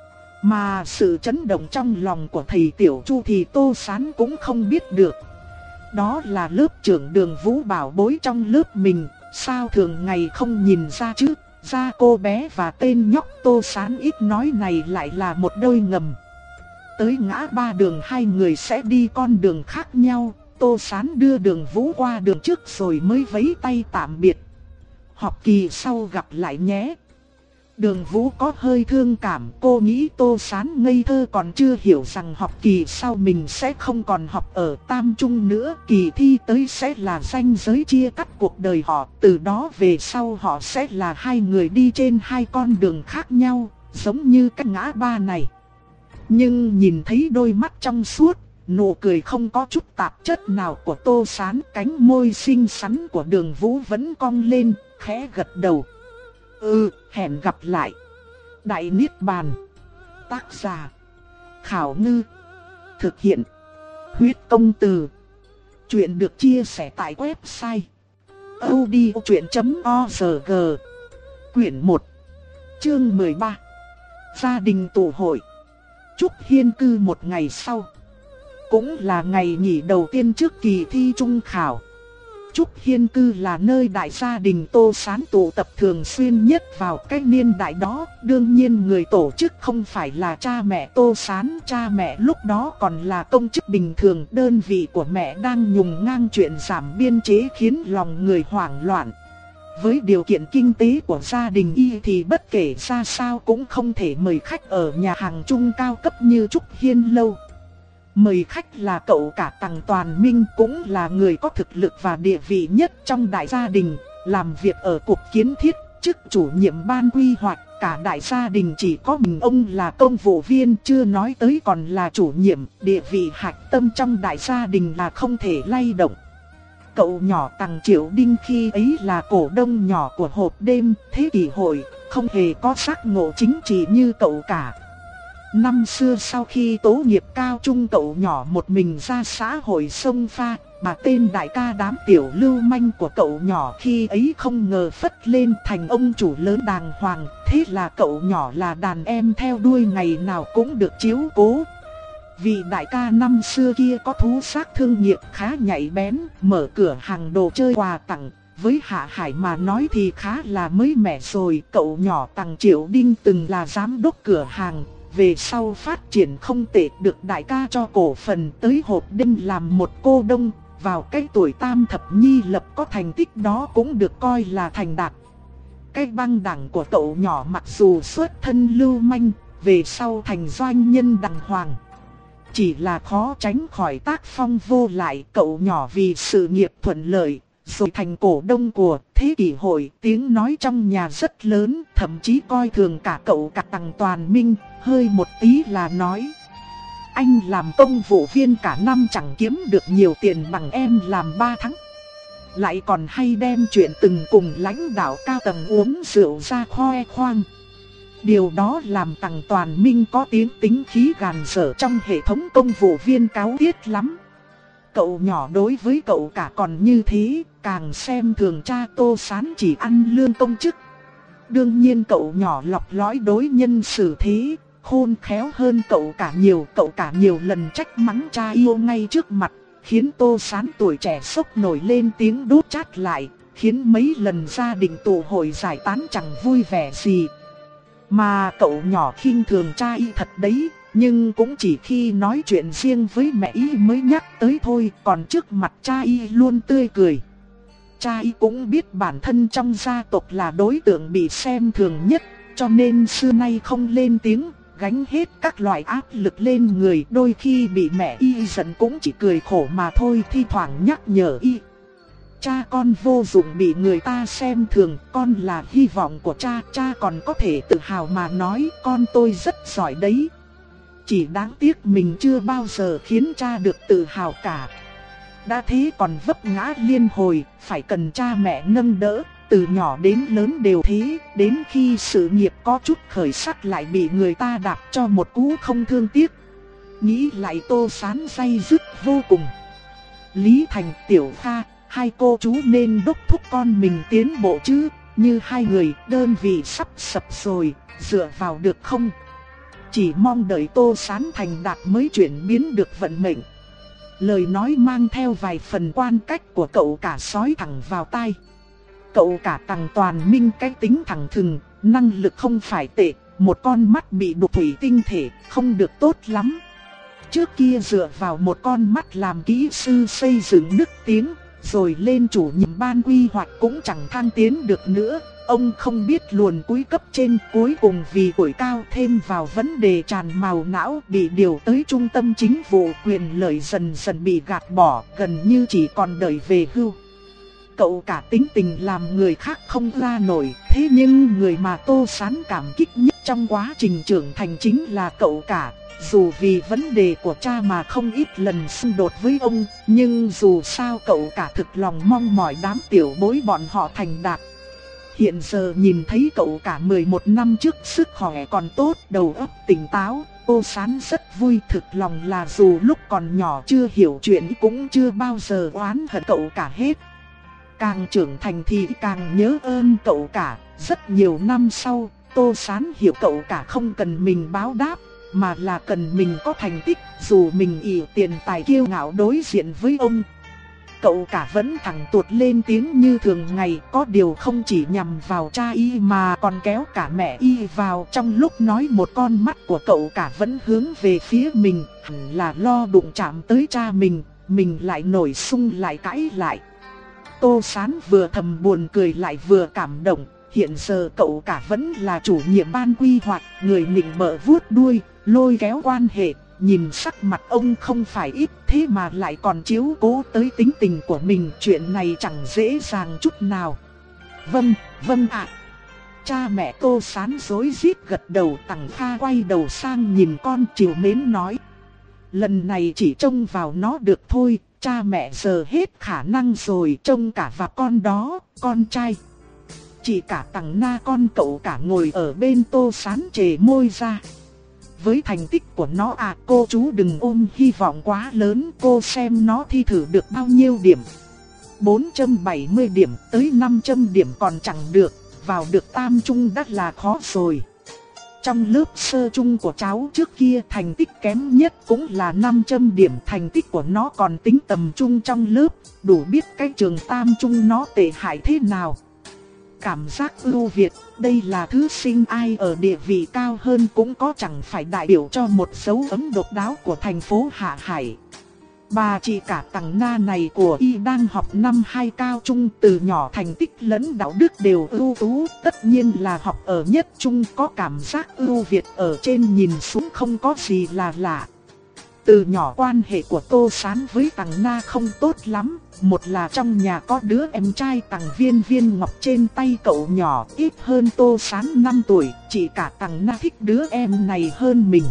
Mà sự chấn động trong lòng của thầy Tiểu Chu thì Tô Sán cũng không biết được. Đó là lớp trưởng Đường Vũ bảo bối trong lớp mình, sao thường ngày không nhìn ra chứ? Ra cô bé và tên nhóc Tô Sán ít nói này lại là một đôi ngầm. Tới ngã ba đường hai người sẽ đi con đường khác nhau, Tô Sán đưa Đường Vũ qua đường trước rồi mới vẫy tay tạm biệt. Học kỳ sau gặp lại nhé. Đường Vũ có hơi thương cảm, cô nghĩ Tô Sán ngây thơ còn chưa hiểu rằng học kỳ sau mình sẽ không còn học ở Tam Trung nữa. Kỳ thi tới sẽ là ranh giới chia cắt cuộc đời họ, từ đó về sau họ sẽ là hai người đi trên hai con đường khác nhau, giống như cái ngã ba này. Nhưng nhìn thấy đôi mắt trong suốt, nụ cười không có chút tạp chất nào của Tô Sán, cánh môi xinh xắn của Đường Vũ vẫn cong lên, khẽ gật đầu. Ừ, hẹn gặp lại. Đại Niết Bàn. Tác giả Khảo Ngư. Thực hiện Huyết Công Từ. Chuyện được chia sẻ tại website audiochuyện chấm org. Quyển một, chương mười ba. Gia đình tụ hội. Trúc Hiên Cư một ngày sau, cũng là ngày nghỉ đầu tiên trước kỳ thi trung khảo. Trúc Hiên Cư là nơi đại gia đình Tô Sán tụ tập thường xuyên nhất vào cái niên đại đó. Đương nhiên người tổ chức không phải là cha mẹ Tô Sán. Cha mẹ lúc đó còn là công chức bình thường. Đơn vị của mẹ đang nhùng ngang chuyện giảm biên chế khiến lòng người hoảng loạn. Với điều kiện kinh tế của gia đình y thì bất kể ra sao cũng không thể mời khách ở nhà hàng chung cao cấp như Trúc Hiên Lâu. Mời khách là cậu cả Tằng Toàn Minh, cũng là người có thực lực và địa vị nhất trong đại gia đình, làm việc ở cục kiến thiết, chức chủ nhiệm ban quy hoạch. Cả đại gia đình chỉ có mình ông là công vụ viên, chưa nói tới còn là chủ nhiệm, địa vị hạch tâm trong đại gia đình là không thể lay động. Cậu nhỏ Tằng Triệu Đinh khi ấy là cổ đông nhỏ của hộp đêm Thế Kỷ Hội, không hề có giác ngộ chính trị như cậu cả. Năm xưa sau khi tố nghiệp cao trung, cậu nhỏ một mình ra xã hội xông pha, mà tên đại ca đám tiểu lưu manh của cậu nhỏ khi ấy không ngờ phất lên thành ông chủ lớn đàng hoàng. Thế là cậu nhỏ là đàn em theo đuôi, ngày nào cũng được chiếu cố. Vị đại ca năm xưa kia có thú xác thương nghiệp khá nhạy bén, mở cửa hàng đồ chơi quà tặng. Với Hạ Hải mà nói thì khá là mới mẻ rồi. Cậu nhỏ Tằng Triệu Đinh từng là giám đốc cửa hàng, về sau phát triển không tệ, được đại ca cho cổ phần tới hộp đêm làm một cô đông. Vào cái tuổi tam thập nhi lập có thành tích đó cũng được coi là thành đạt. Cái băng đảng của cậu nhỏ mặc dù xuất thân lưu manh, về sau thành doanh nhân đàng hoàng. Chỉ là khó tránh khỏi tác phong vô lại. Cậu nhỏ vì sự nghiệp thuận lợi, rồi thành cổ đông của Thế Kỷ Hội, tiếng nói trong nhà rất lớn, thậm chí coi thường cả cậu cả Tằng Toàn Minh. Hơi một tí là nói: anh làm công vụ viên cả năm chẳng kiếm được nhiều tiền bằng em làm ba tháng. Lại còn hay đem chuyện từng cùng lãnh đạo cao tầng uống rượu ra khoe khoang. Điều đó làm Tằng Toàn Minh có tiếng tính khí gàn dở trong hệ thống công vụ viên cáo thiết lắm. Cậu nhỏ đối với cậu cả còn như thế, càng xem thường cha Tô Sán chỉ ăn lương công chức. Đương nhiên cậu nhỏ lọc lõi đối nhân xử thế, khôn khéo hơn cậu cả nhiều. Cậu cả nhiều lần trách mắng cha yêu ngay trước mặt, khiến Tô Sán tuổi trẻ sốc nổi lên tiếng đốt chát lại, khiến mấy lần gia đình tụ hội giải tán chẳng vui vẻ gì. Mà cậu nhỏ khinh thường cha y thật đấy, nhưng cũng chỉ khi nói chuyện riêng với mẹ y mới nhắc tới thôi, còn trước mặt cha y luôn tươi cười. Cha y cũng biết bản thân trong gia tộc là đối tượng bị xem thường nhất, cho nên xưa nay không lên tiếng, gánh hết các loại áp lực lên người. Đôi khi bị mẹ y giận cũng chỉ cười khổ mà thôi, thi thoảng nhắc nhở y. Cha con vô dụng bị người ta xem thường, con là hy vọng của cha, cha còn có thể tự hào mà nói con tôi rất giỏi đấy. Chỉ đáng tiếc mình chưa bao giờ khiến cha được tự hào cả. Đã thế còn vấp ngã liên hồi, phải cần cha mẹ nâng đỡ, từ nhỏ đến lớn đều thế, đến khi sự nghiệp có chút khởi sắc lại bị người ta đạp cho một cú không thương tiếc. Nghĩ lại Tô Sán day dứt vô cùng. Lý Thành, Tiểu Kha, hai cô chú nên đốc thúc con mình tiến bộ chứ, như hai người đơn vị sắp sập rồi, dựa vào được không? Chỉ mong đợi Tô Sán thành đạt mới chuyển biến được vận mệnh. Lời nói mang theo vài phần quan cách của cậu cả sói thẳng vào tai. Cậu cả Tằng Toàn Minh cái tính thẳng thừng, năng lực không phải tệ, một con mắt bị đục thủy tinh thể, không được tốt lắm. Trước kia dựa vào một con mắt làm kỹ sư xây dựng nức tiếng, rồi lên chủ nhiệm ban quy hoạch cũng chẳng thăng tiến được nữa. Ông không biết luồn cúi cấp trên, cuối cùng vì tuổi cao thêm vào vấn đề tràn màu não bị điều tới trung tâm chính vụ, quyền lợi dần dần bị gạt bỏ, gần như chỉ còn đợi về hưu. Cậu cả tính tình làm người khác không ra nổi, thế nhưng người mà Tô Sán cảm kích nhất trong quá trình trưởng thành chính là cậu cả. Dù vì vấn đề của cha mà không ít lần xung đột với ông, nhưng dù sao cậu cả thực lòng mong mỏi đám tiểu bối bọn họ thành đạt. Hiện giờ nhìn thấy cậu cả mười một năm trước sức khỏe còn tốt, đầu óc tỉnh táo, Tô Sán rất vui, thực lòng là dù lúc còn nhỏ chưa hiểu chuyện cũng chưa bao giờ oán hận cậu cả hết. Càng trưởng thành thì càng nhớ ơn cậu cả, rất nhiều năm sau, Tô Sán hiểu cậu cả không cần mình báo đáp, mà là cần mình có thành tích, dù mình ỷ tiền tài kiêu ngạo đối diện với ông. Cậu cả vẫn thẳng tuột lên tiếng như thường ngày, có điều không chỉ nhằm vào cha y mà còn kéo cả mẹ y vào. Trong lúc nói, một con mắt của cậu cả vẫn hướng về phía mình, hẳn là lo đụng chạm tới cha mình, mình lại nổi sung lại cãi lại. Tô Sán vừa thầm buồn cười lại vừa cảm động, hiện giờ cậu cả vẫn là chủ nhiệm ban quy hoạch, người nịnh bợ vuốt đuôi, lôi kéo quan hệ. Nhìn sắc mặt ông không phải ít, thế mà lại còn chiếu cố tới tính tình của mình, chuyện này chẳng dễ dàng chút nào. Vâng, vâng ạ. Cha mẹ Tô Sán rối rít gật đầu. Tằng Kha quay đầu sang nhìn con trìu mến nói: lần này chỉ trông vào nó được thôi, cha mẹ giờ hết khả năng rồi, trông cả vào con đó, con trai. Chỉ cả Tằng Na con cậu cả ngồi ở bên Tô Sán chề môi ra. Với thành tích của nó à, cô chú đừng ôm hy vọng quá lớn, cô xem nó thi thử được bao nhiêu điểm. bốn trăm bảy mươi điểm, tới năm trăm điểm còn chẳng được, vào được tam trung đã là khó rồi. Trong lớp sơ trung của cháu trước kia, thành tích kém nhất cũng là năm trăm điểm, thành tích của nó còn tính tầm trung trong lớp, đủ biết cái trường tam trung nó tệ hại thế nào. Cảm giác ưu việt, đây là thứ sinh ai ở địa vị cao hơn cũng có chẳng phải đại biểu cho một dấu ấn độc đáo của thành phố Hạ Hải. Bà chị cả Tằng Na này của y đang học năm hai cao trung, từ nhỏ thành tích lẫn đạo đức đều ưu tú, tất nhiên là học ở nhất trung, có cảm giác ưu việt ở trên nhìn xuống không có gì là lạ. Từ nhỏ quan hệ của Tô Sán với Tằng Na không tốt lắm, một là trong nhà có đứa em trai Tằng Viên Viên Ngọc trên tay cậu nhỏ, ít hơn Tô Sán năm tuổi, chỉ cả Tằng Na thích đứa em này hơn mình.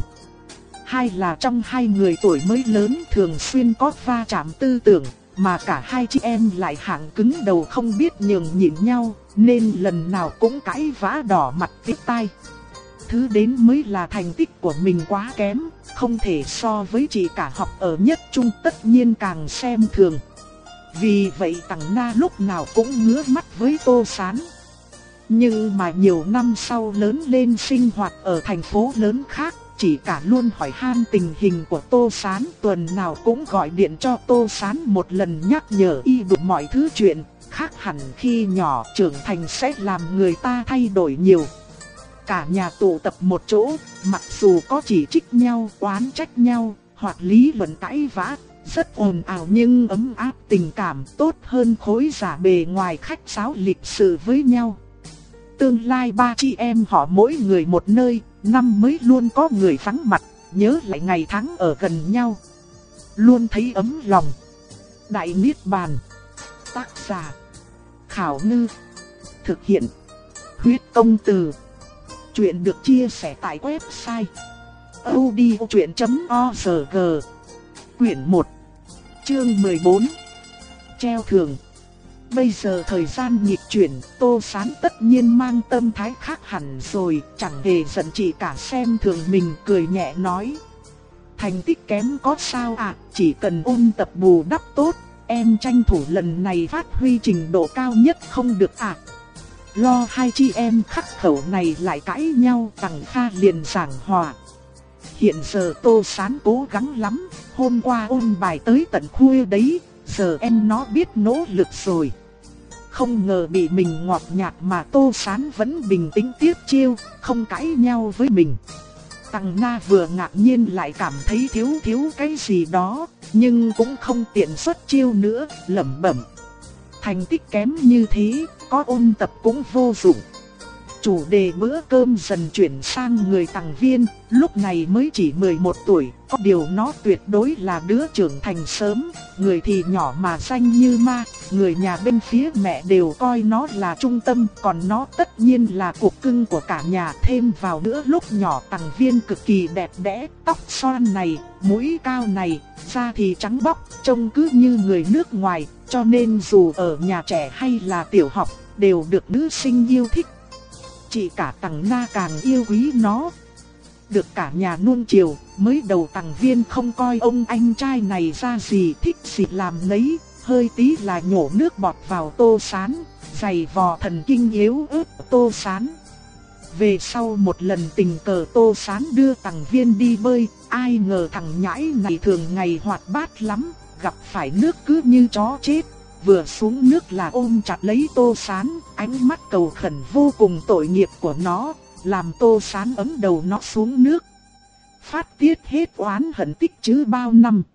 Hai là trong hai người tuổi mới lớn thường xuyên có va chạm tư tưởng, mà cả hai chị em lại hạng cứng đầu không biết nhường nhịn nhau, nên lần nào cũng cãi vã đỏ mặt tít tai. Thứ đến mới là thành tích của mình quá kém, không thể so với chị cả học ở nhất trung, tất nhiên càng xem thường. Vì vậy Tằng Na lúc nào cũng ngứa mắt với Tô Sán. Nhưng mà nhiều năm sau lớn lên sinh hoạt ở thành phố lớn khác, Chỉ cả luôn hỏi han tình hình của Tô Sán, tuần nào cũng gọi điện cho Tô Sán một lần nhắc nhở y đủ mọi thứ chuyện. Khác hẳn khi nhỏ, trưởng thành sẽ làm người ta thay đổi nhiều. Cả nhà tụ tập một chỗ, mặc dù có chỉ trích nhau, oán trách nhau, hoặc lý luận cãi vã, rất ồn ào nhưng ấm áp tình cảm, tốt hơn khối giả bề ngoài khách sáo lịch sự với nhau. Tương lai ba chị em họ mỗi người một nơi, năm mới luôn có người vắng mặt, nhớ lại ngày tháng ở gần nhau, luôn thấy ấm lòng. Đại Niết Bàn. Tác giả Khảo Ngư. Thực hiện Huyết Công Từ. Chuyện được chia sẻ tại website audiochuyện chấm org. Quyển một, chương mười bốn. Treo thưởng. Bây giờ thời gian nghịch chuyển, Tô Sán tất nhiên mang tâm thái khác hẳn rồi, chẳng hề giận chị cả xem thường mình, cười nhẹ nói: thành tích kém có sao ạ, à, chỉ cần ôn tập bù đắp tốt, em tranh thủ lần này phát huy trình độ cao nhất không được ạ. À. Lo hai chị em khắc khẩu này lại cãi nhau, Tằng Kha liền giảng hòa. Hiện giờ Tô Sán cố gắng lắm, hôm qua ôn bài tới tận khuya đấy, giờ em nó biết nỗ lực rồi. Không ngờ bị mình ngọt nhạt mà Tô Sán vẫn bình tĩnh tiếp chiêu, không cãi nhau với mình. Tằng Na vừa ngạc nhiên lại cảm thấy thiếu thiếu cái gì đó, nhưng cũng không tiện xuất chiêu nữa, lẩm bẩm: thành tích kém như thế, có ôn tập cũng vô dụng. Chủ đề bữa cơm dần chuyển sang người Tằng Viên, lúc này mới chỉ mười một tuổi, có điều nó tuyệt đối là đứa trưởng thành sớm, người thì nhỏ mà xanh như ma, người nhà bên phía mẹ đều coi nó là trung tâm, còn nó tất nhiên là cục cưng của cả nhà. Thêm vào nữa lúc nhỏ Tằng Viên cực kỳ đẹp đẽ, tóc xoăn này, mũi cao này, da thì trắng bóc, trông cứ như người nước ngoài, cho nên dù ở nhà trẻ hay là tiểu học, đều được nữ sinh yêu thích. Chị cả Tằng Na càng yêu quý nó. Được cả nhà nuông chiều, mới đầu Tằng Viên không coi ông anh trai này ra gì, thích gì làm nấy, hơi tí là nhổ nước bọt vào Tô Sán, giày vò thần kinh yếu ớt Tô Sán. Về sau một lần tình cờ Tô Sán đưa Tằng Viên đi bơi, ai ngờ thằng nhãi này thường ngày hoạt bát lắm, gặp phải nước cứ như chó chết. Vừa xuống nước là ôm chặt lấy Tô Sán, ánh mắt cầu khẩn vô cùng tội nghiệp của nó, làm Tô Sán ấm đầu nó xuống nước. Phát tiết hết oán hận tích chứ bao năm.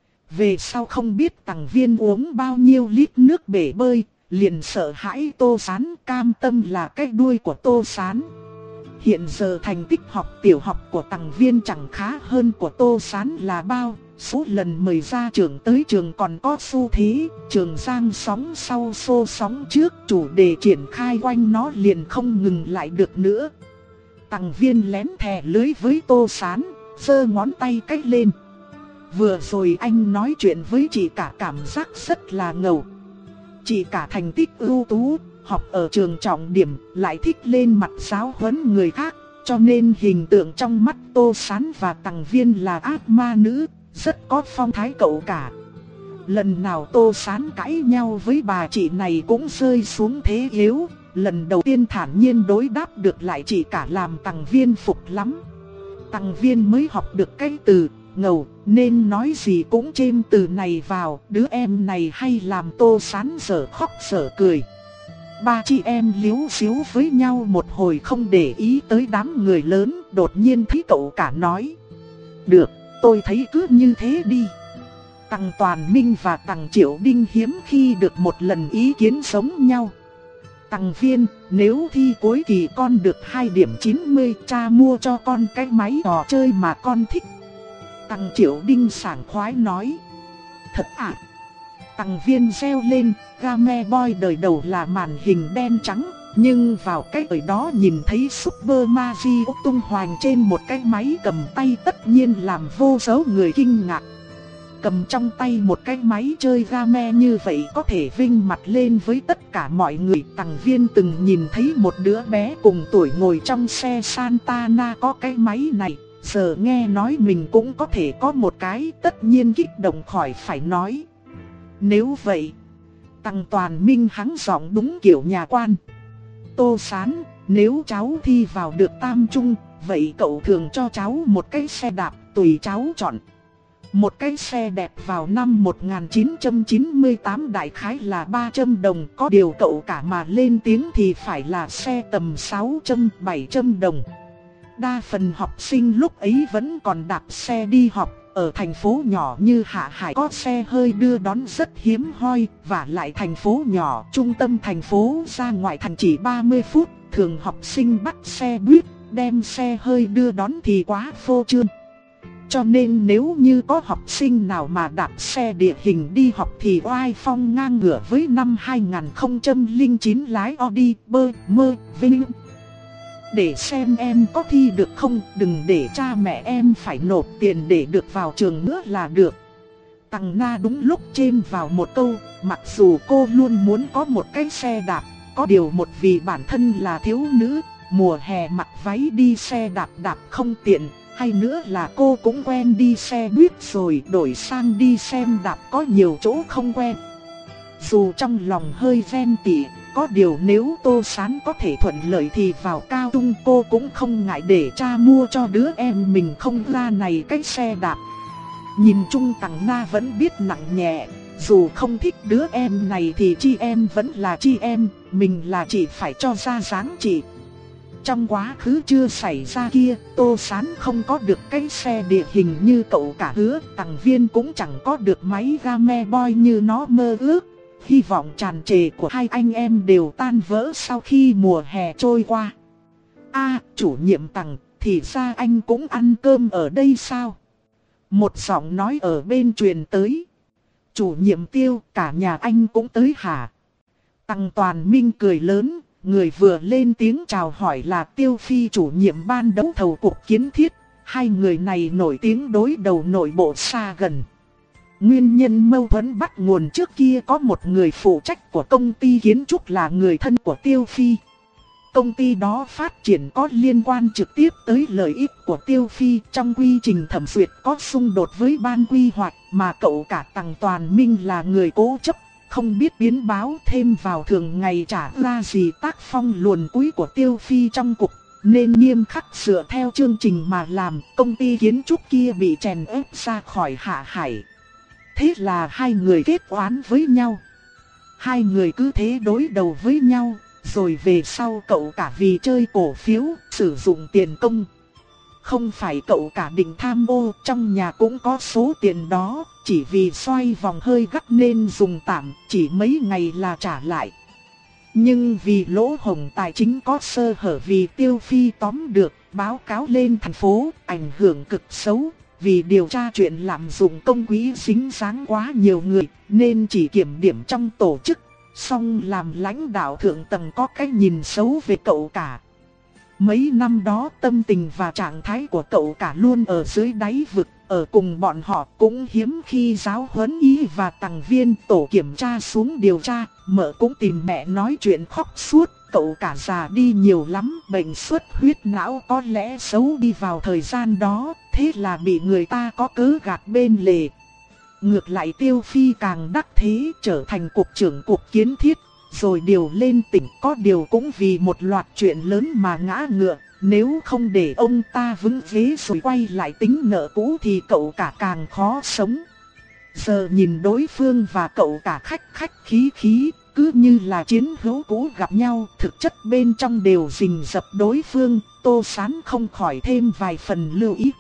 Về sau không biết Tằng Viên uống bao nhiêu lít nước bể bơi, liền sợ hãi Tô Sán, cam tâm là cái đuôi của Tô Sán. Hiện giờ thành tích học tiểu học của Tằng Viên chẳng khá hơn của Tô Sán là bao. Số lần mời ra trường tới trường còn có xu thế, trường giang sóng sau xô sóng trước, chủ đề triển khai quanh nó liền không ngừng lại được nữa. Tằng Viên lén thè lưới với Tô Sán, giơ ngón tay cách lên. Vừa rồi anh nói chuyện với chị cả cảm giác rất là ngầu. Chị cả thành tích ưu tú, học ở trường trọng điểm, lại thích lên mặt giáo huấn người khác, cho nên hình tượng trong mắt Tô Sán và Tằng Viên là ác ma nữ, rất có phong thái cậu cả. Lần nào Tô Sán cãi nhau với bà chị này cũng rơi xuống thế yếu, lần đầu tiên thản nhiên đối đáp được lại chị cả làm Tằng Viên phục lắm. Tằng Viên mới học được cái từ ngầu, nên nói gì cũng chêm từ này vào, đứa em này hay làm Tô Sán dở khóc dở cười. Ba chị em líu xíu với nhau một hồi không để ý tới đám người lớn, đột nhiên thấy cậu cả nói: được, tôi thấy cứ như thế đi. Tằng Toàn Minh và Tằng Triệu Đinh hiếm khi được một lần ý kiến giống nhau. Tằng Viên, nếu thi cuối kỳ con được hai điểm chín mươi, cha mua cho con cái máy trò chơi mà con thích. Tằng Triệu Đinh sảng khoái nói: thật ạ? À? Tằng Viên reo lên, Game Boy đời đầu là màn hình đen trắng, nhưng vào cái thời đó nhìn thấy Super Mario tung hoành trên một cái máy cầm tay tất nhiên làm vô số người kinh ngạc. Cầm trong tay một cái máy chơi game như vậy có thể vinh mặt lên với tất cả mọi người. Tằng Viên từng nhìn thấy một đứa bé cùng tuổi ngồi trong xe Santana có cái máy này, giờ nghe nói mình cũng có thể có một cái, tất nhiên kích động khỏi phải nói. Nếu vậy, Tằng Toàn Minh hắng giọng đúng kiểu nhà quan. Tô Sán, nếu cháu thi vào được tam trung, vậy cậu thường cho cháu một cái xe đạp, tùy cháu chọn. Một cái xe đẹp vào năm một nghìn chín trăm chín mươi tám đại khái là ba trăm đồng, có điều cậu cả mà lên tiếng thì phải là xe tầm sáu trăm bảy trăm đồng. Đa phần học sinh lúc ấy vẫn còn đạp xe đi học, ở thành phố nhỏ như Hạ Hải có xe hơi đưa đón rất hiếm hoi, và lại thành phố nhỏ, trung tâm thành phố ra ngoại thành chỉ ba mươi phút, thường học sinh bắt xe buýt, đem xe hơi đưa đón thì quá phô trương. Cho nên nếu như có học sinh nào mà đạp xe địa hình đi học thì oai phong ngang ngửa với năm hai nghìn không trăm lẻ chín lái Audi, bơ, mơ, vinh. Để xem em có thi được không, đừng để cha mẹ em phải nộp tiền để được vào trường nữa là được. Tằng Na đúng lúc chêm vào một câu, mặc dù cô luôn muốn có một cái xe đạp, có điều một vì bản thân là thiếu nữ, mùa hè mặc váy đi xe đạp đạp không tiện, hay nữa là cô cũng quen đi xe buýt rồi đổi sang đi xem đạp có nhiều chỗ không quen. Dù trong lòng hơi ghen tị, có điều nếu Tô Sán có thể thuận lợi thì vào cao trung cô cũng không ngại để cha mua cho đứa em mình không ra này cái xe đạp. Nhìn chung Tằng Na vẫn biết nặng nhẹ, dù không thích đứa em này thì chị em vẫn là chị em, mình là chị phải cho ra dáng chị. Trong quá khứ chưa xảy ra kia, Tô Sán không có được cái xe địa hình như cậu cả hứa, Tằng Viên cũng chẳng có được máy Game Boy như nó mơ ước. Hy vọng tràn trề của hai anh em đều tan vỡ sau khi mùa hè trôi qua. A, chủ nhiệm Tằng, thì ra anh cũng ăn cơm ở đây sao? Một giọng nói ở bên truyền tới. Chủ nhiệm Tiêu, cả nhà anh cũng tới hả? Tằng Toàn Minh cười lớn, người vừa lên tiếng chào hỏi là Tiêu Phi, chủ nhiệm ban đấu thầu cục kiến thiết. Hai người này nổi tiếng đối đầu nội bộ xa gần. Nguyên nhân mâu thuẫn bắt nguồn trước kia có một người phụ trách của công ty kiến trúc là người thân của Tiêu Phi. Công ty đó phát triển có liên quan trực tiếp tới lợi ích của Tiêu Phi, trong quy trình thẩm duyệt có xung đột với ban quy hoạch, mà cậu cả Tằng Toàn Minh là người cố chấp, không biết biến báo, thêm vào thường ngày trả ra gì tác phong luồn cúi của Tiêu Phi trong cục, nên nghiêm khắc dựa theo chương trình mà làm. Công ty kiến trúc kia bị chèn ép ra khỏi Hạ Hải. Thế là hai người kết oán với nhau. Hai người cứ thế đối đầu với nhau, rồi về sau cậu cả vì chơi cổ phiếu, sử dụng tiền công. Không phải cậu cả định tham ô, trong nhà cũng có số tiền đó, chỉ vì xoay vòng hơi gắt nên dùng tạm, chỉ mấy ngày là trả lại. Nhưng vì lỗ hổng tài chính có sơ hở vì Tiêu Phi tóm được, báo cáo lên thành phố, ảnh hưởng cực xấu. Vì điều tra chuyện lạm dụng công quỹ dính dáng quá nhiều người, nên chỉ kiểm điểm trong tổ chức, song làm lãnh đạo thượng tầng có cái nhìn xấu về cậu cả. Mấy năm đó tâm tình và trạng thái của cậu cả luôn ở dưới đáy vực, ở cùng bọn họ cũng hiếm khi giáo huấn ý và Tằng Viên. Tổ kiểm tra xuống điều tra, mợ cũng tìm mẹ nói chuyện khóc suốt. Cậu cả già đi nhiều lắm, bệnh xuất huyết não có lẽ xấu đi vào thời gian đó, thế là bị người ta có cớ gạt bên lề. Ngược lại Tiêu Phi càng đắc thế, trở thành cục trưởng cục kiến thiết, rồi điều lên tỉnh, có điều cũng vì một loạt chuyện lớn mà ngã ngựa. Nếu không để ông ta vững ghế rồi quay lại tính nợ cũ thì cậu cả càng khó sống. Giờ nhìn đối phương và cậu cả khách khách khí khí, cứ như là chiến hữu cũ gặp nhau, thực chất bên trong đều rình rập đối phương. Tô Sán không khỏi thêm vài phần lưu ý.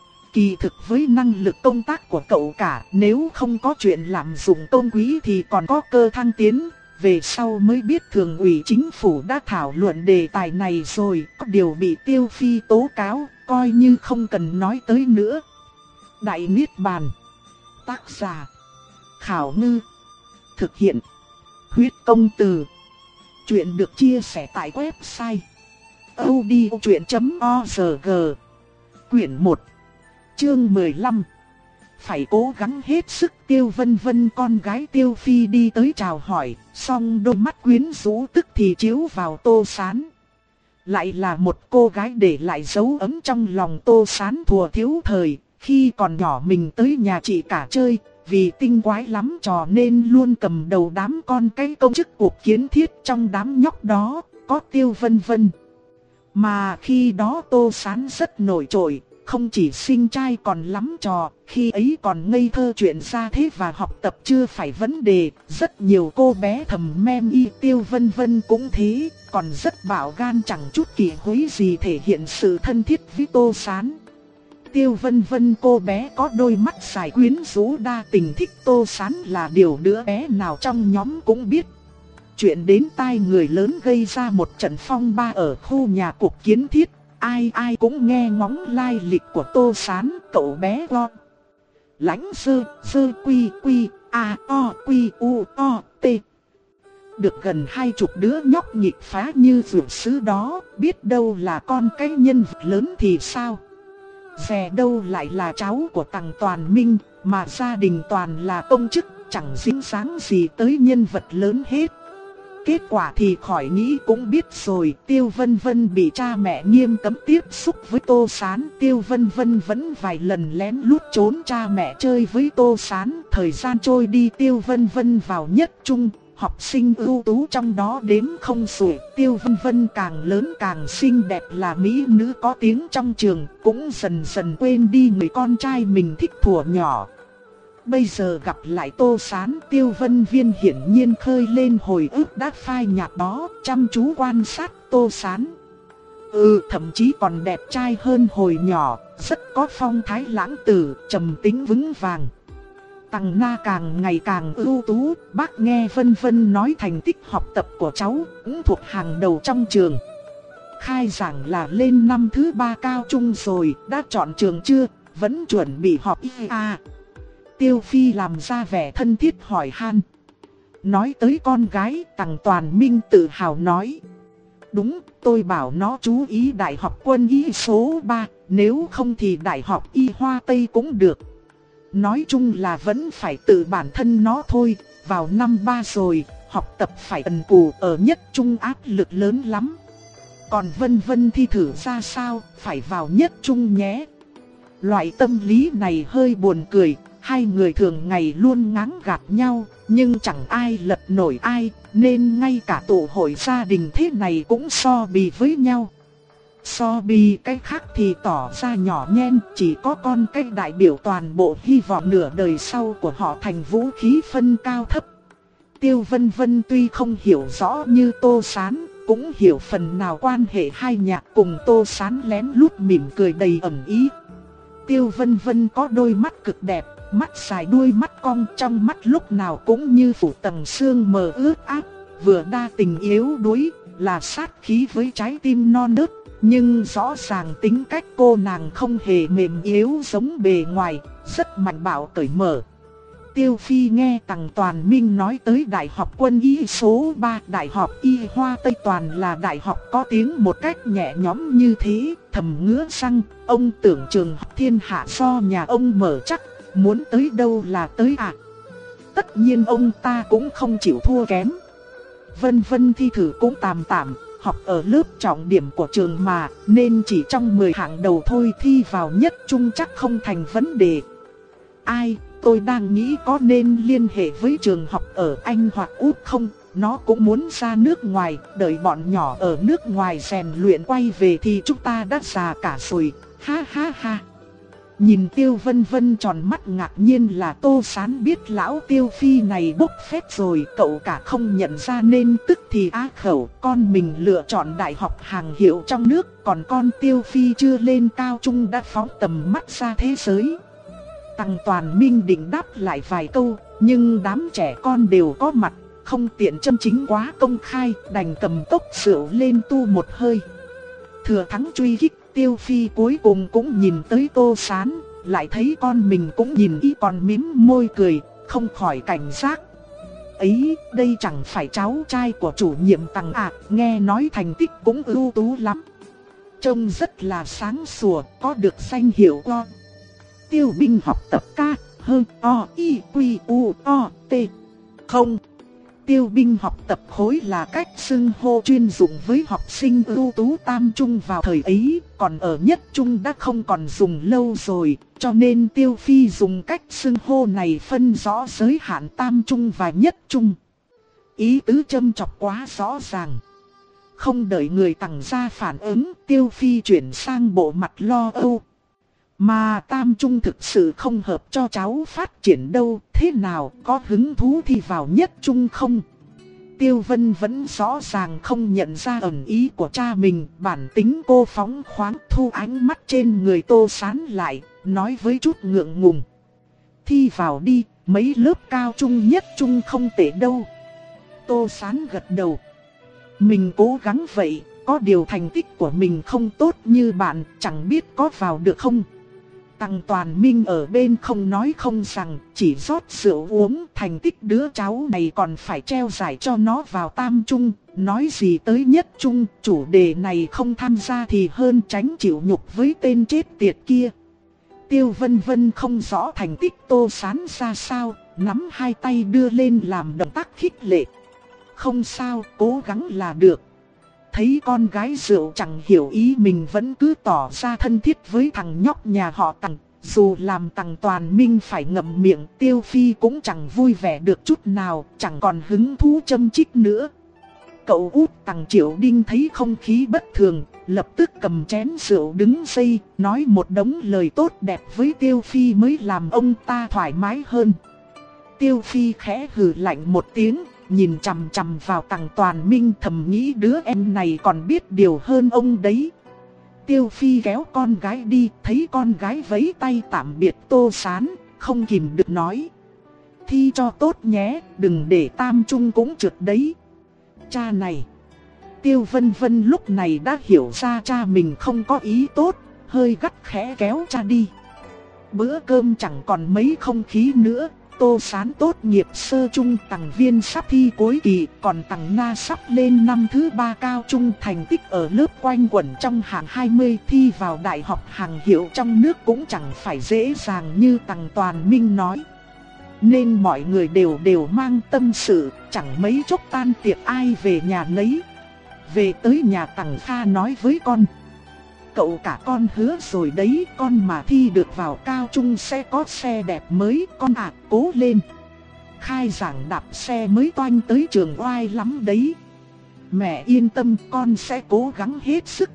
Kỳ thực với năng lực công tác của cậu cả, nếu không có chuyện lạm dụng công quỹ thì còn có cơ thăng tiến. Về sau mới biết thường ủy chính phủ đã thảo luận đề tài này rồi, có điều bị Tiêu Phi tố cáo, coi như không cần nói tới nữa. Đại Niết Bàn. Tác giả Khảo Ngư. Thực hiện Huyết Công Từ. Chuyện được chia sẻ tại website audiochuyện chấm org. Quyển một, chương mười lăm. Phải cố gắng hết sức. Tiêu Vân Vân con gái Tiêu Phi đi tới chào hỏi, song đôi mắt quyến rũ tức thì chiếu vào Tô Sán. Lại là một cô gái để lại dấu ấn trong lòng Tô Sán thuở thiếu thời. Khi còn nhỏ mình tới nhà chị cả chơi, vì tinh quái lắm trò nên luôn cầm đầu đám con cái công chức cuộc kiến thiết. Trong đám nhóc đó có Tiêu Vân Vân. Mà khi đó Tô Sán rất nổi trội, không chỉ xinh trai còn lắm trò, khi ấy còn ngây thơ chuyện ra thế và học tập chưa phải vấn đề, rất nhiều cô bé thầm mem y. Tiêu Vân Vân cũng thế, còn rất bạo gan chẳng chút kỳ hối gì thể hiện sự thân thiết với Tô Sán. Tiêu Vân Vân cô bé có đôi mắt dài quyến rũ đa tình thích Tô Sán là điều đứa bé nào trong nhóm cũng biết. Chuyện đến tai người lớn gây ra một trận phong ba ở khu nhà cục Kiến Thiết. Ai ai cũng nghe ngóng lai lịch của Tô Sán, cậu bé con. Lãnh sơ, sơ quy quy, a o quy u o t. Được gần hai chục đứa nhóc nghịch phá như vượt sứ đó, biết đâu là con cái nhân vật lớn thì sao? Dè đâu lại là cháu của Tằng Toàn Minh, mà gia đình toàn là công chức, chẳng dính dáng gì tới nhân vật lớn hết. Kết quả thì khỏi nghĩ cũng biết rồi, Tiêu Vân Vân bị cha mẹ nghiêm cấm tiếp xúc với Tô Sán. Tiêu Vân Vân vẫn vài lần lén lút trốn cha mẹ chơi với Tô Sán. Thời gian trôi đi, Tiêu Vân Vân vào nhất trung, học sinh ưu tú trong đó đếm không xuể. Tiêu Vân Vân càng lớn càng xinh đẹp, là mỹ nữ có tiếng trong trường, cũng dần dần quên đi người con trai mình thích thuở nhỏ. Bây giờ gặp lại Tô Sán, Tiêu Vân Viên hiển nhiên khơi lên hồi ức đã phai nhạt đó, chăm chú quan sát Tô Sán. Ừ, thậm chí còn đẹp trai hơn hồi nhỏ, rất có phong thái lãng tử, trầm tính vững vàng. Tằng Na càng ngày càng ưu tú, bác nghe Vân Vân nói thành tích học tập của cháu cũng thuộc hàng đầu trong trường. Khai giảng là lên năm thứ ba cao trung rồi, đã chọn trường chưa, vẫn chuẩn bị học y à. Tiêu Phi làm ra vẻ thân thiết hỏi han. Nói tới con gái, Tằng Toàn Minh tự hào nói. Đúng, tôi bảo nó chú ý Đại học Quân y số ba, nếu không thì Đại học Y Hoa Tây cũng được. Nói chung là vẫn phải tự bản thân nó thôi, vào năm ba rồi, học tập phải ẩn cù, ở nhất trung áp lực lớn lắm. Còn Vân Vân thi thử ra sao, phải vào nhất trung nhé. Loại tâm lý này hơi buồn cười. Hai người thường ngày luôn ngáng gạt nhau, nhưng chẳng ai lật nổi ai, nên ngay cả tụ hội gia đình thế này cũng so bì với nhau. So bì cái khác thì tỏ ra nhỏ nhen, chỉ có con cái đại biểu toàn bộ hy vọng nửa đời sau của họ thành vũ khí phân cao thấp. Tiêu Vân Vân tuy không hiểu rõ như Tô Sán, cũng hiểu phần nào quan hệ hai nhà, cùng Tô Sán lén lút mỉm cười đầy ẩn ý. Tiêu Vân Vân có đôi mắt cực đẹp, mắt dài đuôi mắt cong, trong mắt lúc nào cũng như phủ tầng sương mờ ướt át, vừa đa tình yếu đuối, là sát khí với trái tim non nớt, nhưng rõ ràng tính cách cô nàng không hề mềm yếu giống bề ngoài, rất mạnh bạo cởi mở. Tiêu Phi nghe Tằng Toàn Minh nói tới Đại học Quân y số ba, Đại học Y Hoa Tây toàn là đại học có tiếng một cách nhẹ nhõm như thế, thầm ngứa răng, ông tưởng trường học thiên hạ do nhà ông mở chắc, muốn tới đâu là tới à. Tất nhiên ông ta cũng không chịu thua kém. Vân Vân thi thử cũng tạm tạm, học ở lớp trọng điểm của trường mà, nên chỉ trong mười hạng đầu thôi, thi vào nhất trung chắc không thành vấn đề. Ai, tôi đang nghĩ có nên liên hệ với trường học ở Anh hoặc Úc không, nó cũng muốn ra nước ngoài, đợi bọn nhỏ ở nước ngoài rèn luyện quay về thì chúng ta đã già cả rồi, ha ha ha. Nhìn Tiêu Vân Vân tròn mắt ngạc nhiên là Tô Sán biết lão Tiêu Phi này bốc phét rồi, cậu cả không nhận ra nên tức thì á khẩu, con mình lựa chọn đại học hàng hiệu trong nước, còn con Tiêu Phi chưa lên cao trung đã phóng tầm mắt ra thế giới. Tằng Toàn Minh định đáp lại vài câu, nhưng đám trẻ con đều có mặt, không tiện chân chính quá công khai, đành cầm cốc rượu lên tu một hơi. Thừa thắng truy kích, Tiêu Phi cuối cùng cũng nhìn tới Tô Sán, lại thấy con mình cũng nhìn y còn mím môi cười, không khỏi cảnh giác. Ấy, đây chẳng phải cháu trai của chủ nhiệm Tằng à, nghe nói thành tích cũng ưu tú lắm. Trông rất là sáng sủa, có được danh hiệu con. Tiêu binh học tập ca, hơn o, i, quy, u, o, t. Không. Tiêu binh học tập khối là cách xưng hô chuyên dụng với học sinh ưu tú tam trung vào thời ấy, còn ở nhất trung đã không còn dùng lâu rồi, cho nên Tiêu Phi dùng cách xưng hô này phân rõ giới hạn tam trung và nhất trung. Ý tứ châm chọc quá rõ ràng. Không đợi người Tằng ra phản ứng, Tiêu Phi chuyển sang bộ mặt lo âu. Mà Tam Trung thực sự không hợp cho cháu phát triển đâu, thế nào, có hứng thú thì vào Nhất Trung không? Tiêu Vân vẫn rõ ràng không nhận ra ẩn ý của cha mình, bản tính cô phóng khoáng, thu ánh mắt trên người Tô Sán lại, nói với chút ngượng ngùng. Thi vào đi, mấy lớp cao trung Nhất Trung không tệ đâu. Tô Sán gật đầu. Mình cố gắng vậy, có điều thành tích của mình không tốt như bạn, chẳng biết có vào được không? Tằng Toàn Minh ở bên không nói không rằng, chỉ rót rượu uống, thành tích đứa cháu này còn phải treo giải cho nó vào Tam Trung, nói gì tới Nhất Trung, chủ đề này không tham gia thì hơn tránh chịu nhục với tên chết tiệt kia. Tiêu Vân Vân không rõ thành tích Tô Sán ra sao, nắm hai tay đưa lên làm động tác khích lệ. Không sao, cố gắng là được. Thấy con gái rượu chẳng hiểu ý mình vẫn cứ tỏ ra thân thiết với thằng nhóc nhà họ Tằng. Dù làm Tằng Toàn Minh phải ngậm miệng, Tiêu Phi cũng chẳng vui vẻ được chút nào, chẳng còn hứng thú châm chích nữa. Cậu út Tằng Triệu Đinh thấy không khí bất thường, lập tức cầm chén rượu đứng dậy, nói một đống lời tốt đẹp với Tiêu Phi mới làm ông ta thoải mái hơn. Tiêu Phi khẽ hừ lạnh một tiếng, nhìn chằm chằm vào Tằng Toàn Minh, thầm nghĩ đứa em này còn biết điều hơn ông đấy. Tiêu Phi kéo con gái đi, thấy con gái vẫy tay tạm biệt Tô Sán, không kìm được nói. Thi cho tốt nhé, đừng để Tam Trung cũng trượt đấy. Cha này. Tiêu Vân Vân lúc này đã hiểu ra cha mình không có ý tốt, hơi gắt khẽ kéo cha đi. Bữa cơm chẳng còn mấy không khí nữa. Tô Sán tốt nghiệp sơ trung, Tằng Viên sắp thi cuối kỳ, còn Tằng Na sắp lên năm thứ ba cao trung, thành tích ở lớp quanh quẩn trong hạng hai mươi, thi vào đại học hàng hiệu trong nước cũng chẳng phải dễ dàng như Tằng Toàn Minh nói. Nên mọi người đều đều mang tâm sự, chẳng mấy chốc tan tiệc ai về nhà nấy. Về tới nhà Tằng Kha nói với con. Cậu cả con hứa rồi đấy, con mà thi được vào cao trung sẽ có xe đẹp mới, con ạ, cố lên. Khai giảng đạp xe mới toanh tới trường oai lắm đấy. Mẹ yên tâm, con sẽ cố gắng hết sức.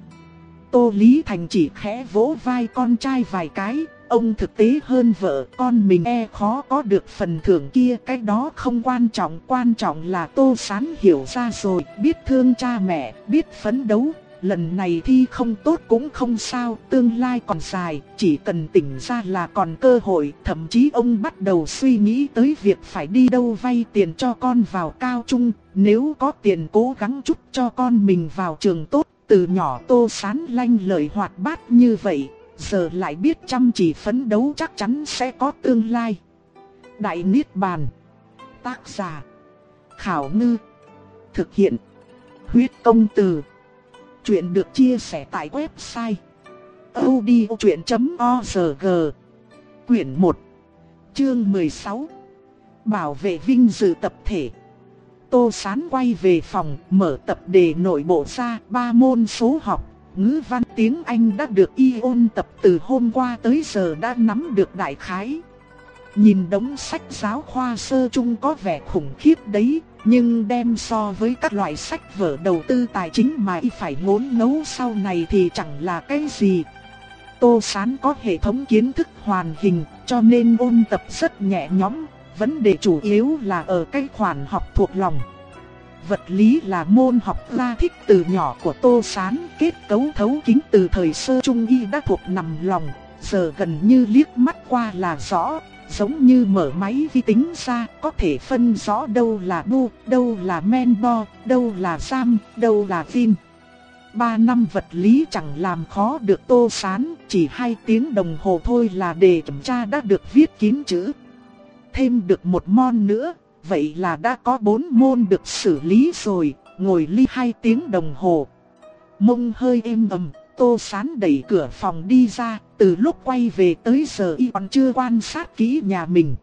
Tô Lý Thành chỉ khẽ vỗ vai con trai vài cái, ông thực tế hơn vợ, con mình e khó có được phần thưởng kia, cái đó không quan trọng, quan trọng là Tô Sán hiểu ra rồi, biết thương cha mẹ, biết phấn đấu. Lần này thi không tốt cũng không sao, tương lai còn dài, chỉ cần tỉnh ra là còn cơ hội. Thậm chí ông bắt đầu suy nghĩ tới việc phải đi đâu vay tiền cho con vào cao trung. Nếu có tiền cố gắng chút cho con mình vào trường tốt. Từ nhỏ Tô Sán lanh lợi hoạt bát như vậy, giờ lại biết chăm chỉ phấn đấu chắc chắn sẽ có tương lai. Đại Niết Bàn. Tác giả Khảo Ngư. Thực hiện Huyết Công Từ. Chuyện được chia sẻ tại website audiochuyện chấm org. Quyển một. Chương mười sáu. Bảo vệ vinh dự tập thể. Tô Sán quay về phòng, mở tập đề nội bộ ra, ba môn số học, ngữ văn, tiếng Anh đã được y ôn tập từ hôm qua tới giờ đã nắm được đại khái. Nhìn đống sách giáo khoa sơ trung có vẻ khủng khiếp đấy, nhưng đem so với các loại sách vở đầu tư tài chính mà y phải ngốn ngấu sau này thì chẳng là cái gì. Tô Sán có hệ thống kiến thức hoàn hình, cho nên ôn tập rất nhẹ nhõm, vấn đề chủ yếu là ở cái khoản học thuộc lòng. Vật lý là môn học ra thích từ nhỏ của Tô Sán, kết cấu thấu kính từ thời sơ trung y đã thuộc nằm lòng, giờ gần như liếc mắt qua là rõ. Giống như mở máy vi tính ra, có thể phân rõ đâu là đu, đâu là men bo, đâu là giam, đâu là vin. Ba năm vật lý chẳng làm khó được Tô Sán, chỉ hai tiếng đồng hồ thôi là đề kiểm tra đã được viết kín chữ. Thêm được một môn nữa, vậy là đã có bốn môn được xử lý rồi, ngồi ly hai tiếng đồng hồ. Mông hơi êm ầm. Tô Sán đẩy cửa phòng đi ra, từ lúc quay về tới giờ y còn chưa quan sát kỹ nhà mình.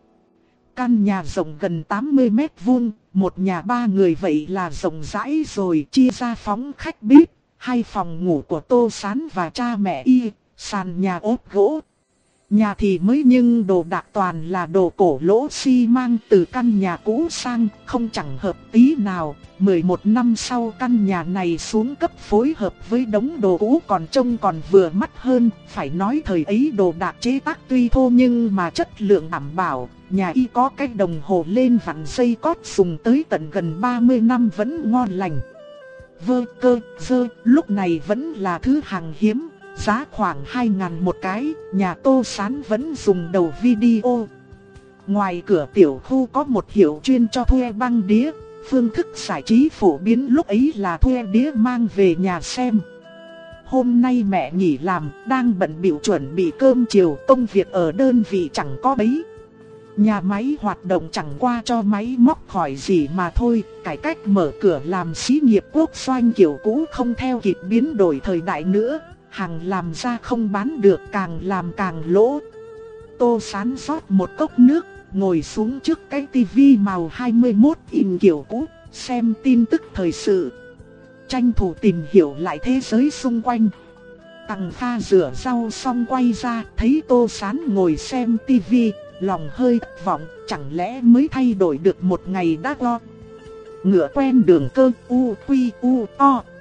Căn nhà rộng gần tám mươi mét vuông, một nhà ba người vậy là rộng rãi rồi, chia ra phòng khách bếp, hai phòng ngủ của Tô Sán và cha mẹ y, sàn nhà ốp gỗ. Nhà thì mới nhưng đồ đạc toàn là đồ cổ lỗ xi măng từ căn nhà cũ sang, không chẳng hợp tí nào. mười một năm sau căn nhà này xuống cấp phối hợp với đống đồ cũ còn trông còn vừa mắt hơn. Phải nói thời ấy đồ đạc chế tác tuy thô nhưng mà chất lượng đảm bảo. Nhà y có cái đồng hồ lên vặn dây cót dùng tới tận gần ba mươi năm vẫn ngon lành. Vơ cơ dơ lúc này vẫn là thứ hàng hiếm. Giá khoảng hai ngàn một cái, nhà Tô Sán vẫn dùng đầu video. Ngoài cửa tiểu khu có một hiệu chuyên cho thuê băng đĩa. Phương thức giải trí phổ biến lúc ấy là thuê đĩa mang về nhà xem. Hôm nay mẹ nghỉ làm, đang bận bịu chuẩn bị cơm chiều, công việc ở đơn vị chẳng có mấy. Nhà máy hoạt động chẳng qua cho máy móc khỏi gì mà thôi, cải cách mở cửa làm xí nghiệp quốc doanh kiểu cũ không theo kịp biến đổi thời đại nữa. Hàng làm ra không bán được, càng làm càng lỗ. Tô Sán rót một cốc nước, ngồi xuống trước cái tivi màu hai mươi mốt inch kiểu cũ, xem tin tức thời sự. Tranh thủ tìm hiểu lại thế giới xung quanh. Tằng Kha rửa rau xong quay ra, thấy Tô Sán ngồi xem tivi, lòng hơi thất vọng, chẳng lẽ mới thay đổi được một ngày đã lo. Ngựa quen đường cơ u quy u o t.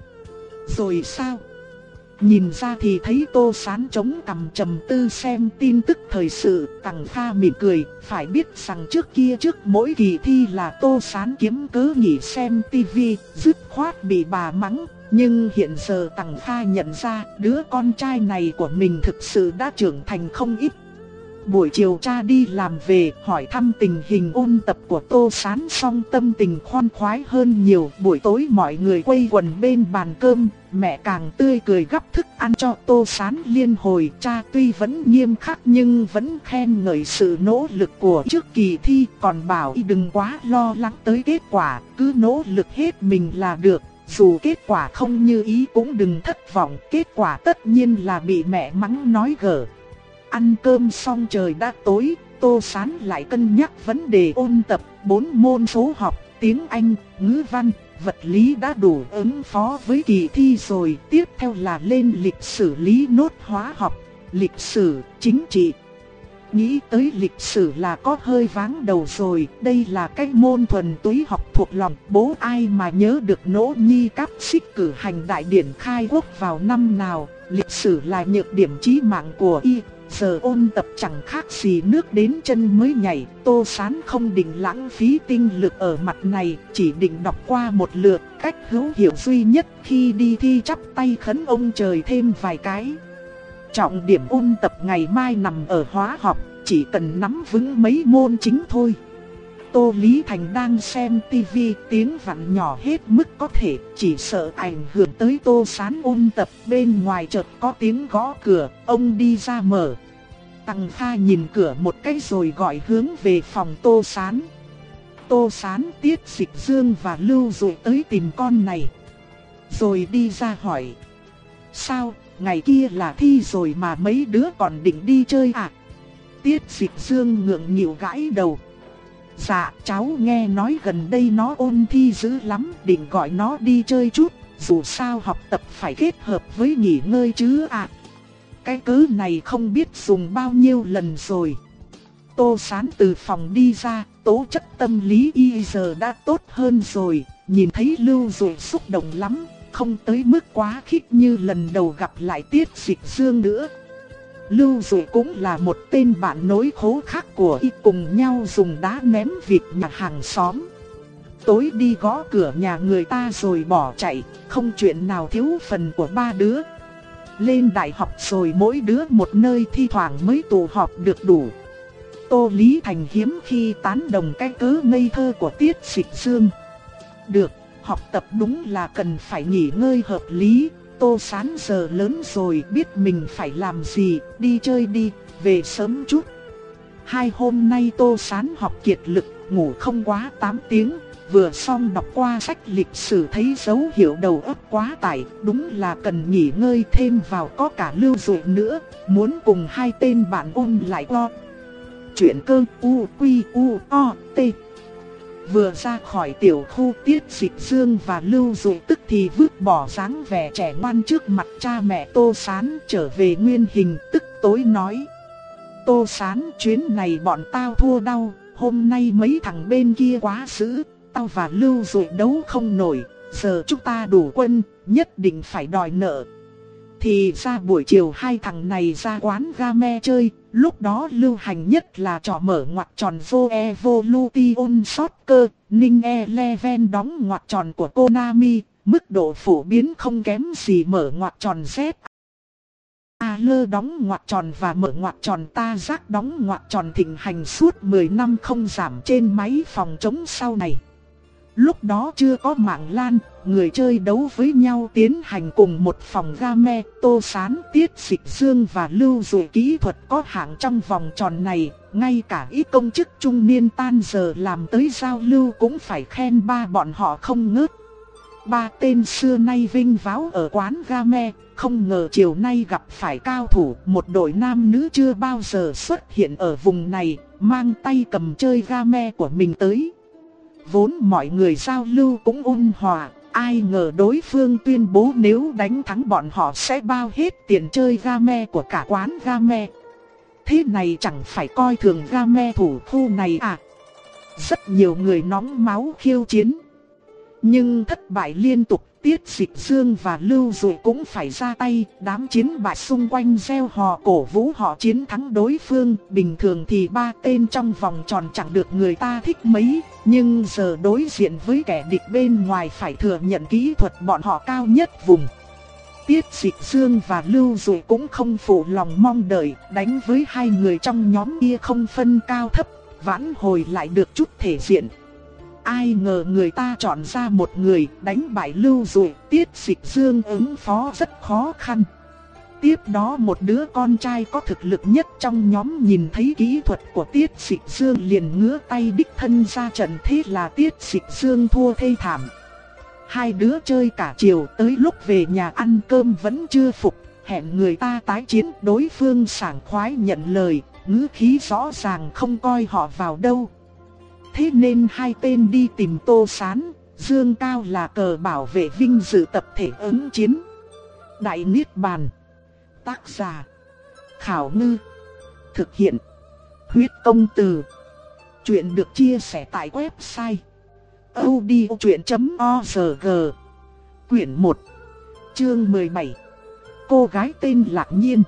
Rồi sao? Nhìn ra thì thấy Tô Sán chống cằm trầm tư xem tin tức thời sự. Tằng Kha mỉm cười, phải biết rằng trước kia trước mỗi kỳ thi là Tô Sán kiếm cớ nghỉ xem tivi, dứt khoát bị bà mắng. Nhưng hiện giờ Tằng Kha nhận ra đứa con trai này của mình thực sự đã trưởng thành không ít. Buổi chiều cha đi làm về, hỏi thăm tình hình ôn tập của Tô Sán xong tâm tình khoan khoái hơn nhiều. Buổi tối mọi người quây quần bên bàn cơm, mẹ càng tươi cười gắp thức ăn cho Tô Sán liên hồi. Cha tuy vẫn nghiêm khắc nhưng vẫn khen ngợi sự nỗ lực của trước kỳ thi, còn bảo y đừng quá lo lắng tới kết quả, cứ nỗ lực hết mình là được. Dù kết quả không như ý cũng đừng thất vọng, kết quả tất nhiên là bị mẹ mắng nói gở. Ăn cơm xong trời đã tối, Tô Sán lại cân nhắc vấn đề ôn tập. Bốn môn số học, tiếng Anh, ngữ văn, vật lý đã đủ ứng phó với kỳ thi rồi. Tiếp theo là lên lịch sử lý nốt hóa học, lịch sử, chính trị. Nghĩ tới lịch sử là có hơi váng đầu rồi. Đây là cái môn thuần túy học thuộc lòng, bố ai mà nhớ được Nỗ Nhi cáp xích cử hành đại điển khai quốc vào năm nào. Lịch sử là nhược điểm chí mạng của y. Giờ ôn tập chẳng khác gì nước đến chân mới nhảy. Tô Sán không định lãng phí tinh lực ở mặt này, chỉ định đọc qua một lượt. Cách hữu hiệu duy nhất khi đi thi chắp tay khấn ông trời thêm vài cái. Trọng điểm ôn tập ngày mai nằm ở hóa học, chỉ cần nắm vững mấy môn chính thôi. Tô Lý Thành đang xem tivi, tiếng vặn nhỏ hết mức có thể, chỉ sợ ảnh hưởng tới Tô Sán ôn tập. Bên ngoài chợt có tiếng gõ cửa, ông đi ra mở. Tằng Kha nhìn cửa một cái rồi gọi hướng về phòng Tô Sán. Tô Sán, Tiết Dịch Dương và Lưu Dụ tới tìm con này. Rồi đi ra hỏi. Sao, ngày kia là thi rồi mà mấy đứa còn định đi chơi à? Tiết Dịch Dương ngượng nghịu gãi đầu. Dạ, cháu nghe nói gần đây nó ôn thi dữ lắm, định gọi nó đi chơi chút, dù sao học tập phải kết hợp với nghỉ ngơi chứ ạ. À. Cái cớ này không biết dùng bao nhiêu lần rồi. Tô Sán từ phòng đi ra, tố chất tâm lý y giờ đã tốt hơn rồi, nhìn thấy Lưu Dụ xúc động lắm, không tới mức quá khích như lần đầu gặp lại Tiết Dịch Dương nữa. Lưu Dụ cũng là một tên bạn nối khố khác của y, cùng nhau dùng đá ném vịt nhà hàng xóm. Tối đi gõ cửa nhà người ta rồi bỏ chạy, không chuyện nào thiếu phần của ba đứa. Lên đại học rồi mỗi đứa một nơi, thi thoảng mới tụ họp được đủ. Tô Lý Thành hiếm khi tán đồng cái cớ ngây thơ của Tiết Dịch Dương. Được, học tập đúng là cần phải nghỉ ngơi hợp lý. Tô Sán giờ lớn rồi, biết mình phải làm gì, đi chơi đi, về sớm chút. Hai hôm nay Tô Sán học kiệt lực, ngủ không quá tám tiếng. Vừa xong đọc qua sách lịch sử thấy dấu hiệu đầu óc quá tải, đúng là cần nghỉ ngơi thêm vào. Có cả Lưu Dụ nữa, muốn cùng hai tên bạn ôn lại lo. Chuyện cơ u quy u o t. Vừa ra khỏi tiểu khu, Tiết Dịch Dương và Lưu Dụ tức thì vứt bỏ dáng vẻ trẻ ngoan trước mặt cha mẹ Tô Sán, trở về nguyên hình, tức tối nói. Tô Sán, chuyến này bọn tao thua đau, hôm nay mấy thằng bên kia quá dữ, tao và Lưu Dụi đấu không nổi, giờ chúng ta đủ quân, nhất định phải đòi nợ. Thì ra buổi chiều hai thằng này ra quán game chơi, lúc đó lưu hành nhất là trò mở ngoặc tròn vô Evolution Soccer, Ninh Eleven đóng ngoặc tròn của Konami, mức độ phổ biến không kém gì mở ngoặc tròn Z. A Lơ đóng ngoặc tròn và mở ngoặc tròn Ta Giác đóng ngoặc tròn thịnh hành suốt mười năm không giảm trên máy phòng chống sau này. Lúc đó chưa có mạng LAN, người chơi đấu với nhau tiến hành cùng một phòng game. Tô Sán, Tiết Dịch Dương và Lưu Dụi kỹ thuật có hạng trong vòng tròn này, ngay cả ít công chức trung niên tan giờ làm tới giao lưu cũng phải khen ba bọn họ không ngớt. Ba tên xưa nay vinh váo ở quán game, không ngờ chiều nay gặp phải cao thủ, một đội nam nữ chưa bao giờ xuất hiện ở vùng này, mang tay cầm chơi game của mình tới. Vốn mọi người giao lưu cũng ôn hòa, ai ngờ đối phương tuyên bố nếu đánh thắng bọn họ sẽ bao hết tiền chơi game của cả quán game. Thế này chẳng phải coi thường game thủ khu này à? Rất nhiều người nóng máu khiêu chiến. Nhưng thất bại liên tục, Tiết Dịch Dương và Lưu Dụi cũng phải ra tay, đám chiến bại xung quanh reo hò cổ vũ họ chiến thắng đối phương. Bình thường thì ba tên trong vòng tròn chẳng được người ta thích mấy, nhưng giờ đối diện với kẻ địch bên ngoài phải thừa nhận kỹ thuật bọn họ cao nhất vùng. Tiết Dịch Dương và Lưu Dụi cũng không phụ lòng mong đợi, đánh với hai người trong nhóm kia không phân cao thấp, vãn hồi lại được chút thể diện. Ai ngờ người ta chọn ra một người đánh bại Lưu Dụi, Tiết Dịch Dương ứng phó rất khó khăn. Tiếp đó một đứa con trai có thực lực nhất trong nhóm nhìn thấy kỹ thuật của Tiết Dịch Dương liền ngứa tay đích thân ra trận, thế là Tiết Dịch Dương thua thê thảm. Hai đứa chơi cả chiều, tới lúc về nhà ăn cơm vẫn chưa phục, hẹn người ta tái chiến. Đối phương sảng khoái nhận lời, ngữ khí rõ ràng không coi họ vào đâu. Thế nên hai tên đi tìm Tô Sán, dương cao là cờ bảo vệ vinh dự tập thể ứng chiến. Đại Niết Bàn. Tác giả Khảo Ngư. Thực hiện Huyết Công Từ. Chuyện được chia sẻ tại website audiochuyện chấm org. Quyển một, chương mười bảy. Cô gái tên Lạc Nhiên.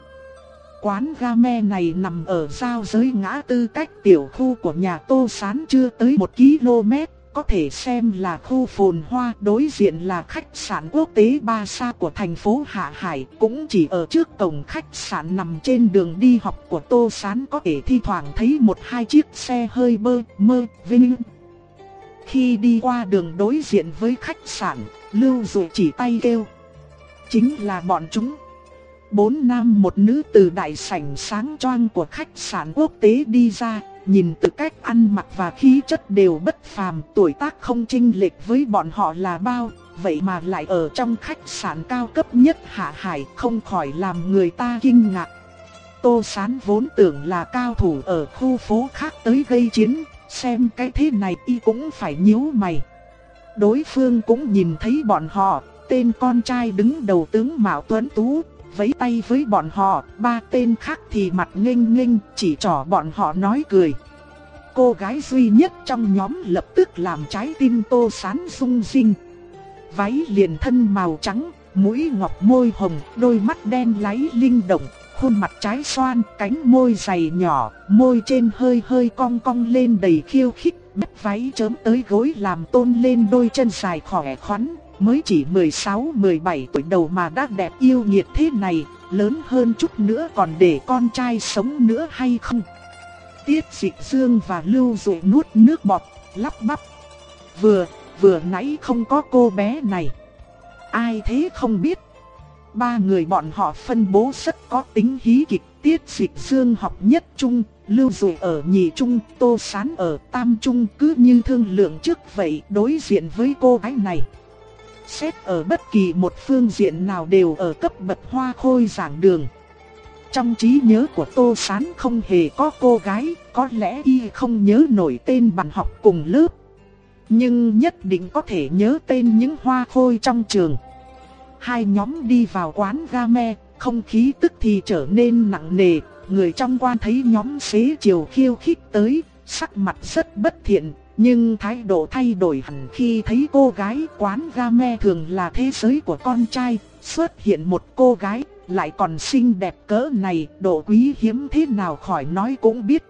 Quán game này nằm ở giao giới ngã tư, cách tiểu khu của nhà Tô Sán chưa tới một ki lô mét, có thể xem là khu phồn hoa. Đối diện là khách sạn quốc tế Ba Sa của thành phố Hạ Hải, cũng chỉ ở trước cổng khách sạn nằm trên đường đi học của Tô Sán có thể thi thoảng thấy một hai chiếc xe hơi bơ mơ vinh. Khi đi qua đường đối diện với khách sạn, Lưu Dụi chỉ tay kêu: chính là bọn chúng. Bốn nam một nữ từ đại sảnh sáng choang của khách sạn quốc tế đi ra, nhìn từ cách ăn mặc và khí chất đều bất phàm, tuổi tác không chênh lệch với bọn họ là bao, vậy mà lại ở trong khách sạn cao cấp nhất Hạ Hải, không khỏi làm người ta kinh ngạc. Tô Sán vốn tưởng là cao thủ ở khu phố khác tới gây chiến, xem cái thế này y cũng phải nhíu mày. Đối phương cũng nhìn thấy bọn họ, tên con trai đứng đầu tướng Mạo Tuấn Tú vẫy tay với bọn họ, ba tên khác thì mặt nghênh nghênh chỉ trỏ bọn họ nói cười. Cô gái duy nhất trong nhóm lập tức làm trái tim Tô Sán rung rinh. Váy liền thân màu trắng, mũi ngọc môi hồng, đôi mắt đen láy linh động, khuôn mặt trái xoan, cánh môi dày nhỏ, môi trên hơi hơi cong cong lên đầy khiêu khích, bếp váy chớm tới gối làm tôn lên đôi chân dài khỏe khoắn. Mới chỉ mười sáu mười bảy tuổi đầu mà đã đẹp yêu nghiệt thế này, lớn hơn chút nữa còn để con trai sống nữa hay không? Tiết Dịch Dương và Lưu Dụi nuốt nước bọt, lắp bắp. Vừa, vừa nãy không có cô bé này. Ai thế không biết. Ba người bọn họ phân bố rất có tính hí kịch. Tiết Dịch Dương học nhất trung, Lưu Dụi ở nhị trung, Tô Sán ở tam trung, cứ như thương lượng trước vậy. Đối diện với cô gái này, xét ở bất kỳ một phương diện nào đều ở cấp bậc hoa khôi giảng đường. Trong trí nhớ của Tô Sán không hề có cô gái, có lẽ y không nhớ nổi tên bạn học cùng lớp, nhưng nhất định có thể nhớ tên những hoa khôi trong trường. Hai nhóm đi vào quán game, không khí tức thì trở nên nặng nề, người trong quan thấy nhóm xế chiều khiêu khích tới, sắc mặt rất bất thiện, nhưng thái độ thay đổi hẳn khi thấy cô gái. Quán game thường là thế giới của con trai, xuất hiện một cô gái lại còn xinh đẹp cỡ này, độ quý hiếm thế nào khỏi nói cũng biết.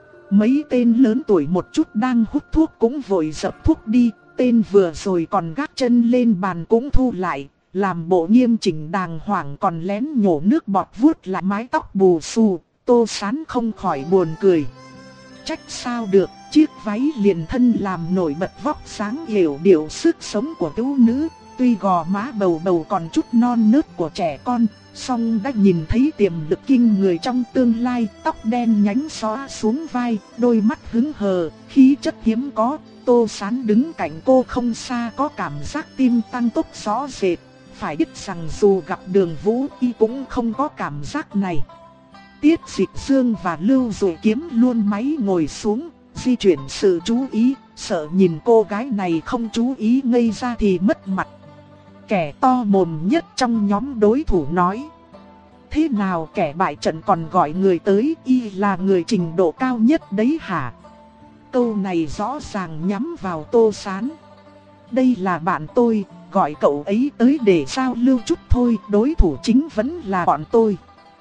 Mấy tên lớn tuổi một chút đang hút thuốc cũng vội dập thuốc đi, tên vừa rồi còn gác chân lên bàn cũng thu lại, làm bộ nghiêm chỉnh đàng hoàng, còn lén nhổ nước bọt vuốt lại mái tóc bù xù. Tô Sán không khỏi buồn cười. Trách sao được, chiếc váy liền thân làm nổi bật vóc dáng yểu điệu sức sống của thiếu nữ. Tuy gò má bầu bầu còn chút non nớt của trẻ con, song đã nhìn thấy tiềm lực kinh người trong tương lai. Tóc đen nhánh xõa xuống vai, đôi mắt hững hờ, khí chất hiếm có. Tô Sán đứng cạnh cô không xa có cảm giác tim tăng tốc rõ rệt. Phải biết rằng dù gặp Đường Vũ Y cũng không có cảm giác này. Tiết Dịch Dương và Lưu Dụ Kiếm luôn máy ngồi xuống, di chuyển sự chú ý, sợ nhìn cô gái này không chú ý ngây ra thì mất mặt. Kẻ to mồm nhất trong nhóm đối thủ nói: thế nào kẻ bại trận còn gọi người tới, y là người trình độ cao nhất đấy hả? Câu này rõ ràng nhắm vào Tô Sán. Đây là bạn tôi, gọi cậu ấy tới để giao lưu chút thôi, đối thủ chính vẫn là bọn tôi.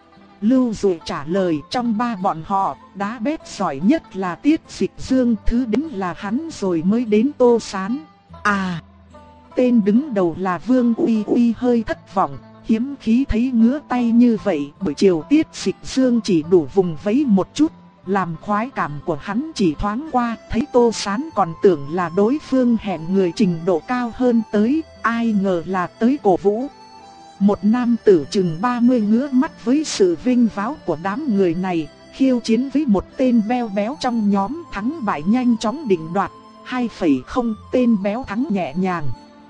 Lưu Dụ trả lời, trong ba bọn họ, đá bếp giỏi nhất là Tiết Dịch Dương, thứ đến là hắn rồi mới đến Tô Sán. À, tên đứng đầu là Vương Uy Uy hơi thất vọng, hiếm khí thấy ngứa tay như vậy. Buổi chiều Tiết Dịch Dương chỉ đủ vùng vẫy một chút, làm khoái cảm của hắn chỉ thoáng qua. Thấy Tô Sán còn tưởng là đối phương hẹn người trình độ cao hơn tới, ai ngờ là tới cổ vũ. Một nam tử chừng ba mươi ngứa mắt với sự vinh váo của đám người này, khiêu chiến với một tên beo béo trong nhóm, thắng bại nhanh chóng định đoạt. Hai phẩy không, tên béo thắng nhẹ nhàng.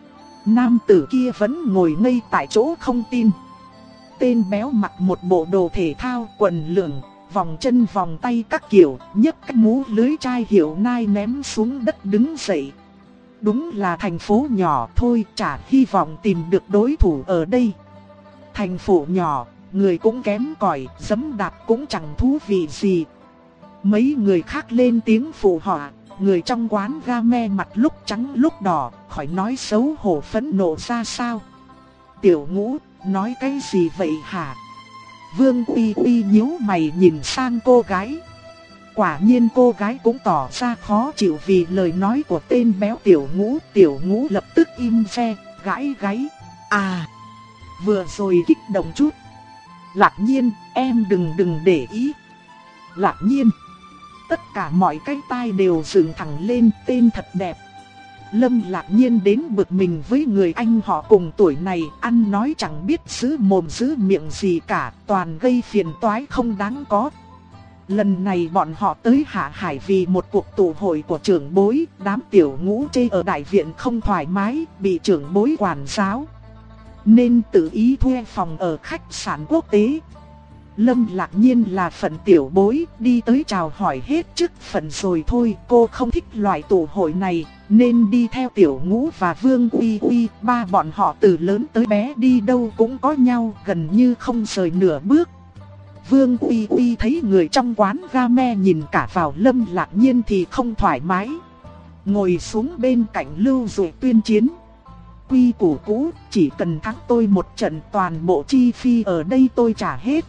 Nam tử kia vẫn ngồi ngây tại chỗ không tin. Tên béo mặc một bộ đồ thể thao, quần lửng, vòng chân vòng tay các kiểu, nhấc cái mũ lưới chai hiệu nai ném xuống đất đứng dậy. Đúng là thành phố nhỏ thôi, chả hy vọng tìm được đối thủ ở đây. Thành phố nhỏ, người cũng kém cỏi, giẫm đạp cũng chẳng thú vị gì. Mấy người khác lên tiếng phụ họa, người trong quán game mặt lúc trắng lúc đỏ, khỏi nói xấu hổ phẫn nộ ra sao. Tiểu Ngũ, nói cái gì vậy hả? Vương Uy Uy nhíu mày nhìn sang cô gái. Quả nhiên cô gái cũng tỏ ra khó chịu vì lời nói của tên béo Tiểu Ngũ. Tiểu Ngũ lập tức im phe, gãi gáy. À, vừa rồi kích động chút. Lạc Nhiên, em đừng đừng để ý. Lạc Nhiên. Tất cả mọi cái tai đều dựng thẳng lên, tên thật đẹp. Lâm Lạc Nhiên đến bực mình với người anh họ cùng tuổi này, ăn nói chẳng biết giữ mồm giữ miệng gì cả, toàn gây phiền toái không đáng có. Lần này bọn họ tới Hạ Hải vì một cuộc tụ hội của trưởng bối, đám Tiểu Ngũ chê ở đại viện không thoải mái, bị trưởng bối quản giáo, nên tự ý thuê phòng ở khách sạn quốc tế. Lâm Lạc Nhiên là phận tiểu bối, đi tới chào hỏi hết chức phận rồi thôi. Cô không thích loại tụ hội này, nên đi theo Tiểu Ngũ và Vương Uy Uy. Ba bọn họ từ lớn tới bé đi đâu cũng có nhau, gần như không rời nửa bước. Vương Uy Uy thấy người trong quán game nhìn cả vào Lâm Lạc Nhiên thì không thoải mái, ngồi xuống bên cạnh Lưu Dụ tuyên chiến. Quy củ cũ, chỉ cần thắng tôi một trận toàn bộ chi phí ở đây tôi trả hết.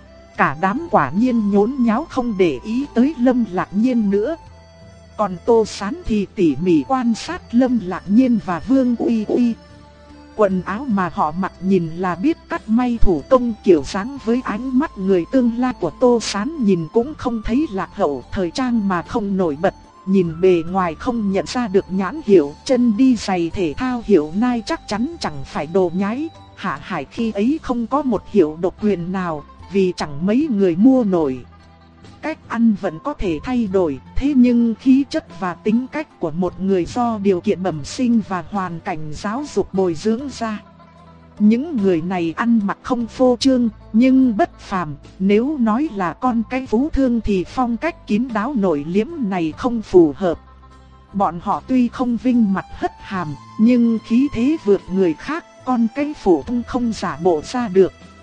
Cả đám quả nhiên nhốn nháo không để ý tới Lâm Lạc Nhiên nữa. Còn Tô Sán thì tỉ mỉ quan sát Lâm Lạc Nhiên và Vương Uy Uy. Quần áo mà họ mặc nhìn là biết cắt may thủ công kiểu dáng, với ánh mắt người tương lai của Tô Sán nhìn cũng không thấy lạc hậu, thời trang mà không nổi bật. Nhìn bề ngoài không nhận ra được nhãn hiệu, chân đi giày thể thao hiệu Nike chắc chắn chẳng phải đồ nhái. Hạ Hải khi ấy không có một hiệu độc quyền nào, vì chẳng mấy người mua nổi. Cách ăn vẫn có thể thay đổi, thế nhưng khí chất và tính cách của một người do điều kiện bẩm sinh và hoàn cảnh giáo dục bồi dưỡng ra. Những người này ăn mặc không phô trương, nhưng bất phàm. Nếu nói là con cái phú thương thì phong cách kín đáo nội liễm này không phù hợp. Bọn họ tuy không vinh mặt hất hàm, nhưng khí thế vượt người khác, con cái phổ thông không giả bộ ra được.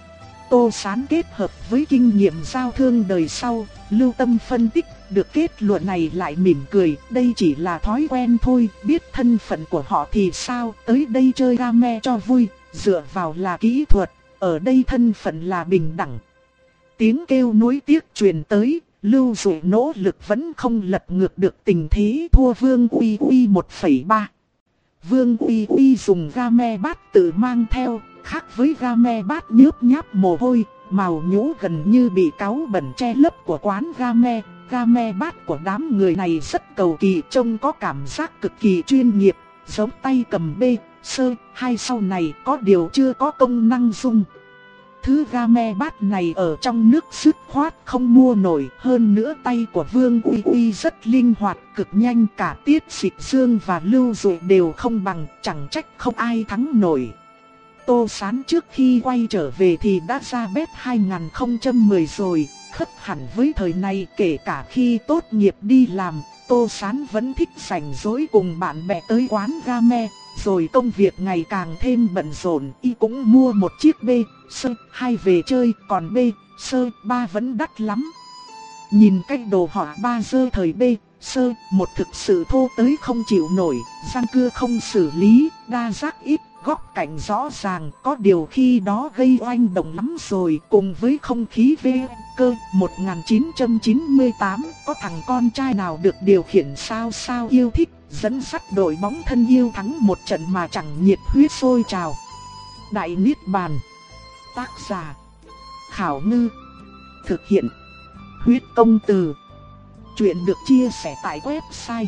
Tô Sán kết hợp với kinh nghiệm giao thương đời sau, lưu tâm phân tích, được kết luận này lại mỉm cười, đây chỉ là thói quen thôi, biết thân phận của họ thì sao, tới đây chơi game cho vui, dựa vào là kỹ thuật, ở đây thân phận là bình đẳng. Tiếng kêu nuối tiếc truyền tới, Lưu Dụ nỗ lực vẫn không lật ngược được tình thế, thua Vương Uy Uy một phẩy ba. Vương Uy Uy dùng game bát tự mang theo, khác với game bát nhớp nháp mồ hôi, màu nhũ gần như bị cáu bẩn che lấp của quán game. Game bát của đám người này rất cầu kỳ, trông có cảm giác cực kỳ chuyên nghiệp, giống tay cầm B, sơ, hai sau này có điều chưa có công năng dung. Thứ game bát này ở trong nước dứt khoát không mua nổi, hơn nữa tay của Vương Uy Uy rất linh hoạt, cực nhanh, cả Tiết Dịch Dương và Lưu Dụ đều không bằng, chẳng trách không ai thắng nổi. Tô Sán trước khi quay trở về thì đã ra bếp hai không một không rồi, khất hẳn với thời này, kể cả khi tốt nghiệp đi làm, Tô Sán vẫn thích rảnh rỗi cùng bạn bè tới quán game. Rồi công việc ngày càng thêm bận rộn, y cũng mua một chiếc B, sơ, hai về chơi, còn B, sơ, ba vẫn đắt lắm. Nhìn cách đồ họa ba dơ thời B, sơ, một thực sự thô tới không chịu nổi, răng cưa không xử lý, đa giác ít, góc cạnh rõ ràng, có điều khi đó gây oanh động lắm rồi, cùng với không khí V cơ một nghìn chín trăm chín mươi tám, có thằng con trai nào được điều khiển sao sao yêu thích, dẫn dắt đội bóng thân yêu thắng một trận mà chẳng nhiệt huyết sôi trào. Đại Niết Bàn. Tác giả: Khảo Ngư. Thực hiện: Huyết Công Từ. Chuyện được chia sẻ tại website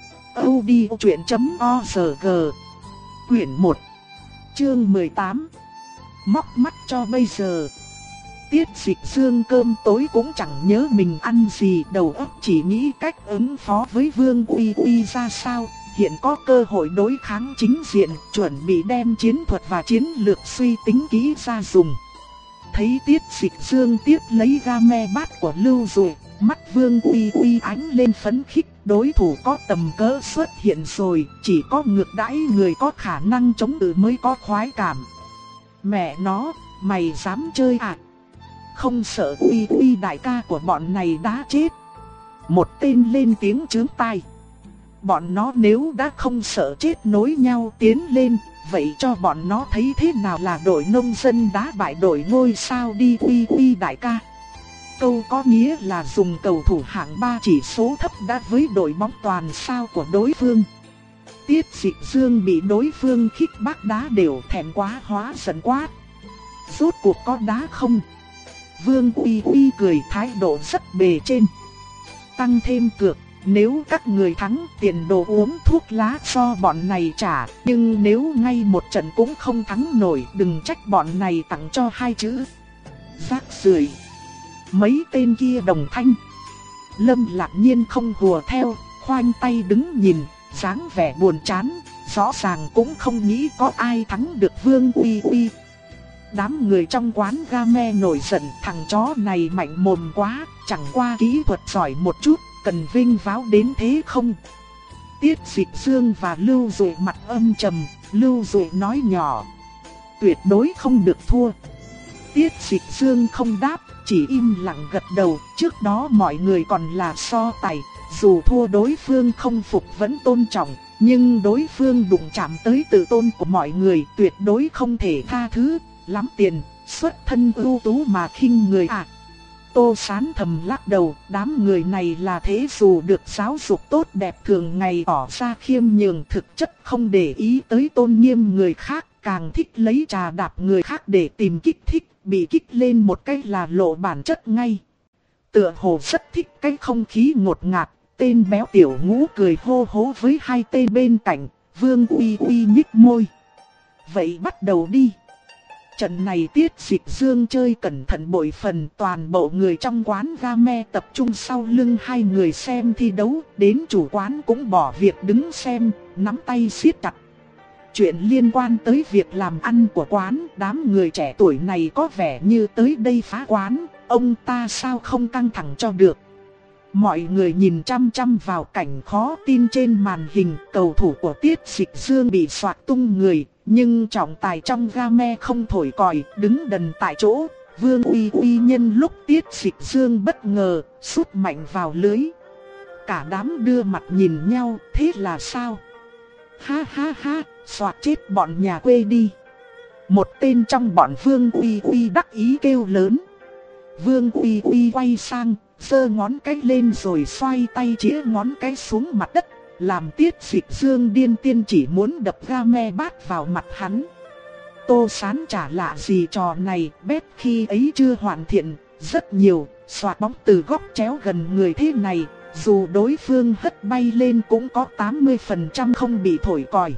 audiochuyện chấm org. Quyển một, chương mười tám. Móc mắt cho bây giờ. Tiết Dịch Dương cơm tối cũng chẳng nhớ mình ăn gì, đầu óc chỉ nghĩ cách ứng phó với Vương Uy Uy ra sao, hiện có cơ hội đối kháng chính diện, chuẩn bị đem chiến thuật và chiến lược suy tính kỹ ra dùng. Thấy Tiết Dịch Dương tiếp lấy game bát của Lưu Dụ, mắt Vương Uy Uy ánh lên phấn khích, đối thủ có tầm cỡ xuất hiện rồi, chỉ có ngược đãi người có khả năng chống cự mới có khoái cảm. Mẹ nó, mày dám chơi à? Không sợ Uy Uy đại ca của bọn này đã chết. Một tên lên tiếng chướng tai. Bọn nó nếu đã không sợ chết nối nhau tiến lên, vậy cho bọn nó thấy thế nào là đội nông dân đá bại đội ngôi sao đi Uy Uy đại ca. Câu có nghĩa là dùng cầu thủ hạng ba chỉ số thấp đã với đội bóng toàn sao của đối phương. Tiết Dịch Dương bị đối phương khích bác đá đều thèm quá hóa giận quát. Rốt cuộc có đá không? Vương Uy Uy cười thái độ rất bề trên. Tăng thêm cược, nếu các người thắng tiền đồ uống thuốc lá cho bọn này trả, nhưng nếu ngay một trận cũng không thắng nổi đừng trách bọn này tặng cho hai chữ rác rưởi. Mấy tên kia đồng thanh. Lâm Lạc Nhiên không hùa theo, khoanh tay đứng nhìn, dáng vẻ buồn chán, rõ ràng cũng không nghĩ có ai thắng được Vương Uy Uy. Đám người trong quán game nổi giận, thằng chó này mạnh mồm quá, chẳng qua kỹ thuật giỏi một chút, cần vinh váo đến thế không? Tiết Dịch Dương và Lưu Dụ mặt âm trầm, Lưu Dụ nói nhỏ: tuyệt đối không được thua. Tiết Dịch Dương không đáp, chỉ im lặng gật đầu, trước đó mọi người còn là so tài, dù thua đối phương không phục vẫn tôn trọng, nhưng đối phương đụng chạm tới tự tôn của mọi người tuyệt đối không thể tha thứ. Lắm tiền, xuất thân ưu tú mà khinh người à? Tô Sán thầm lắc đầu, đám người này là thế dù được giáo dục tốt đẹp thường ngày tỏ ra khiêm nhường, thực chất không để ý tới tôn nghiêm người khác, càng thích lấy trà đạp người khác để tìm kích thích, bị kích lên một cái là lộ bản chất ngay. Tựa hồ rất thích cái không khí ngột ngạt, tên béo tiểu ngũ cười hô hố với hai tên bên cạnh, Vương Uy Uy nhích môi. Vậy bắt đầu đi. Trận này Tiết Dịch Dương chơi cẩn thận bội phần, toàn bộ người trong quán game tập trung sau lưng hai người xem thi đấu, đến chủ quán cũng bỏ việc đứng xem, nắm tay siết chặt. Chuyện liên quan tới việc làm ăn của quán, đám người trẻ tuổi này có vẻ như tới đây phá quán, ông ta sao không căng thẳng cho được. Mọi người nhìn chăm chăm vào cảnh khó tin trên màn hình, cầu thủ của Tiết Dịch Dương bị soạt tung người, nhưng trọng tài trong game không thổi còi, đứng đần tại chỗ, Vương Uy Uy nhân lúc Tiết Dịch Dương bất ngờ, sút mạnh vào lưới. Cả đám đưa mặt nhìn nhau, thế là sao? Ha ha ha, xoạt chết bọn nhà quê đi. Một tên trong bọn Vương Uy Uy đắc ý kêu lớn. Vương Uy Uy quay sang, giơ ngón cái lên rồi xoay tay chĩa ngón cái xuống mặt đất, làm Tiết Dịch Dương điên tiên chỉ muốn đập game bát vào mặt hắn. Tô Sán chả lạ gì trò này, bét khi ấy chưa hoàn thiện, rất nhiều, xoạt bóng từ góc chéo gần người thế này, dù đối phương hất bay lên cũng có tám mươi phần trăm không bị thổi còi.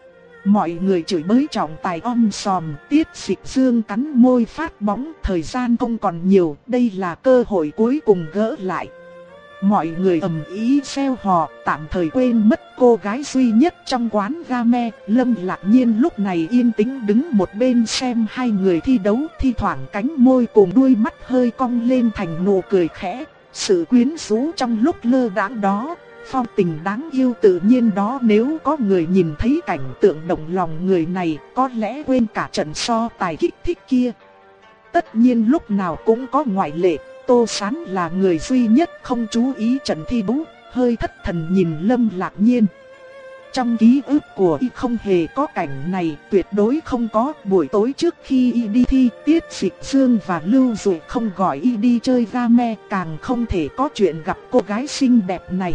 Mọi người chửi bới trọng tài om sòm, Tiết Dịch Dương cắn môi phát bóng, thời gian không còn nhiều, đây là cơ hội cuối cùng gỡ lại. Mọi người ầm ĩ reo hò, tạm thời quên mất cô gái duy nhất trong quán game. Lâm Lạc Nhiên lúc này yên tĩnh đứng một bên xem hai người thi đấu, thi thoảng cánh môi cùng đuôi mắt hơi cong lên thành nụ cười khẽ. Sự quyến rũ trong lúc lơ đãng đó, phong tình đáng yêu tự nhiên đó, nếu có người nhìn thấy cảnh tượng động lòng người này, có lẽ quên cả trận so tài kích thích kia. Tất nhiên lúc nào cũng có ngoại lệ. Tô Sán là người duy nhất không chú ý trận thi đấu, hơi thất thần nhìn Lâm Lạc Nhiên. Trong ký ức của y không hề có cảnh này, tuyệt đối không có. Buổi tối trước khi y đi thi, Tiết Dịch Dương và Lưu Dụ không gọi y đi chơi game, càng không thể có chuyện gặp cô gái xinh đẹp này.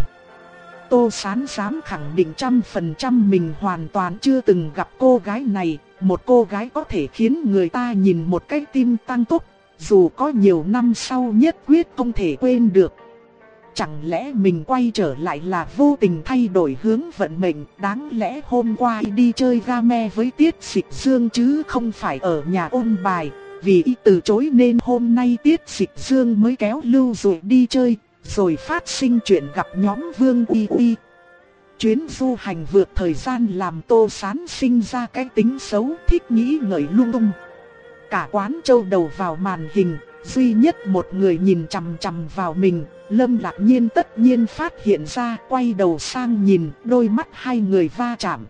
Tô Sán dám khẳng định trăm phần trăm mình hoàn toàn chưa từng gặp cô gái này, một cô gái có thể khiến người ta nhìn một cái tim tăng tốc. Dù có nhiều năm sau nhất quyết không thể quên được. Chẳng lẽ mình quay trở lại là vô tình thay đổi hướng vận mệnh? Đáng lẽ hôm qua đi chơi game với Tiết Dịch Dương chứ không phải ở nhà ôn bài. Vì y từ chối nên hôm nay Tiết Dịch Dương mới kéo Lưu Dụ đi chơi. Rồi phát sinh chuyện gặp nhóm Vương Uy Uy. Chuyến du hành vượt thời gian làm Tô Sán sinh ra cái tính xấu, thích nghĩ ngợi lung tung. Cả quán trâu đầu vào màn hình, duy nhất một người nhìn chằm chằm vào mình. Lâm Lạc Nhiên tất nhiên phát hiện ra, quay đầu sang nhìn, đôi mắt hai người va chạm.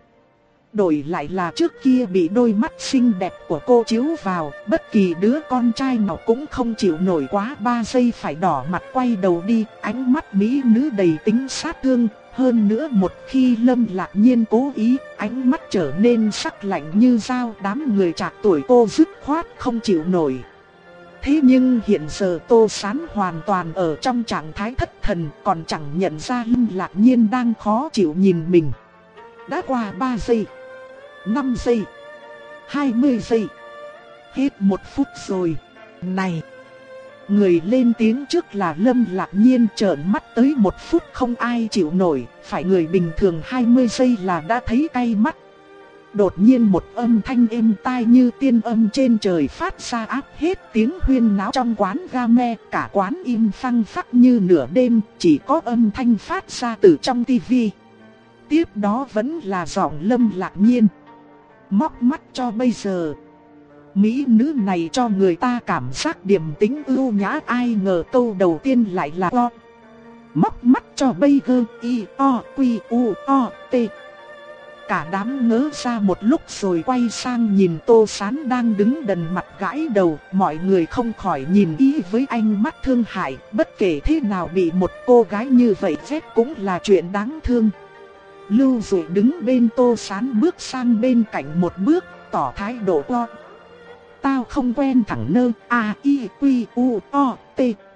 Đổi lại là trước kia bị đôi mắt xinh đẹp của cô chiếu vào, bất kỳ đứa con trai nào cũng không chịu nổi quá ba giây phải đỏ mặt quay đầu đi. Ánh mắt mỹ nữ đầy tính sát thương. Hơn nữa một khi Lâm Lạc Nhiên cố ý, ánh mắt trở nên sắc lạnh như dao. Đám người trạc tuổi cô dứt khoát không chịu nổi. Thế nhưng hiện giờ Tô Sán hoàn toàn ở trong trạng thái thất thần, còn chẳng nhận ra Lâm Lạc Nhiên đang khó chịu nhìn mình. Đã qua ba giây, năm giây, hai mươi giây, hết một phút rồi. Này! Người lên tiếng trước là Lâm Lạc Nhiên, trợn mắt tới một phút không ai chịu nổi, phải người bình thường hai mươi giây là đã thấy cay mắt. Đột nhiên một âm thanh êm tai như tiên âm trên trời phát ra áp hết tiếng huyên náo trong quán game, cả quán im phăng phắc như nửa đêm, chỉ có âm thanh phát ra từ trong tivi. Tiếp đó vẫn là giọng Lâm Lạc Nhiên. Móc mắt cho bây giờ. Mỹ nữ này cho người ta cảm giác điềm tĩnh ưu nhã, ai ngờ câu đầu tiên lại là o. Móc mắt cho bây giờ, y, o, quy, u, o, t. Cả đám ngớ ra một lúc rồi quay sang nhìn Tô Sán đang đứng đần mặt gãi đầu. Mọi người không khỏi nhìn y với ánh mắt thương hại, bất kể thế nào bị một cô gái như vậy ghét cũng là chuyện đáng thương. Lưu Dụ đứng bên Tô Sán bước sang bên cạnh một bước, tỏ thái độ o. Tao không quen thằng nơ, a, i, quy, u, o, t.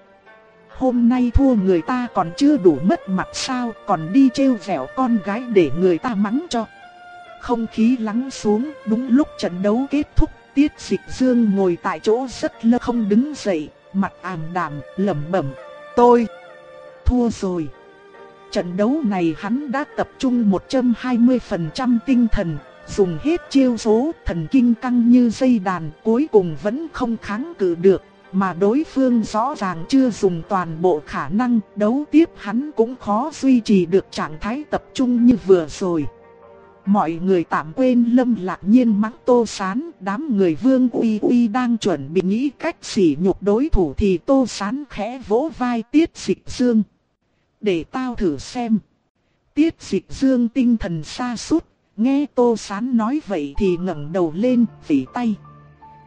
Hôm nay thua người ta còn chưa đủ mất mặt sao, còn đi trêu vẻo con gái để người ta mắng cho. Không khí lắng xuống, đúng lúc trận đấu kết thúc, Tiết Dịch Dương ngồi tại chỗ rất lâu không đứng dậy, mặt ảm đạm, lẩm bẩm, tôi thua rồi. Trận đấu này hắn đã tập trung một trăm hai mươi phần trăm tinh thần, dùng hết chiêu số, thần kinh căng như dây đàn, cuối cùng vẫn không kháng cự được. Mà đối phương rõ ràng chưa dùng toàn bộ khả năng, đấu tiếp hắn cũng khó duy trì được trạng thái tập trung như vừa rồi. Mọi người tạm quên Lâm Lạc Nhiên mắng Tô Sán, đám người Vương Uy Uy đang chuẩn bị nghĩ cách sỉ nhục đối thủ thì Tô Sán khẽ vỗ vai Tiết Dịch Dương. Để tao thử xem. Tiết Dịch Dương tinh thần sa sút, nghe Tô Sán nói vậy thì ngẩng đầu lên, vỉ tay.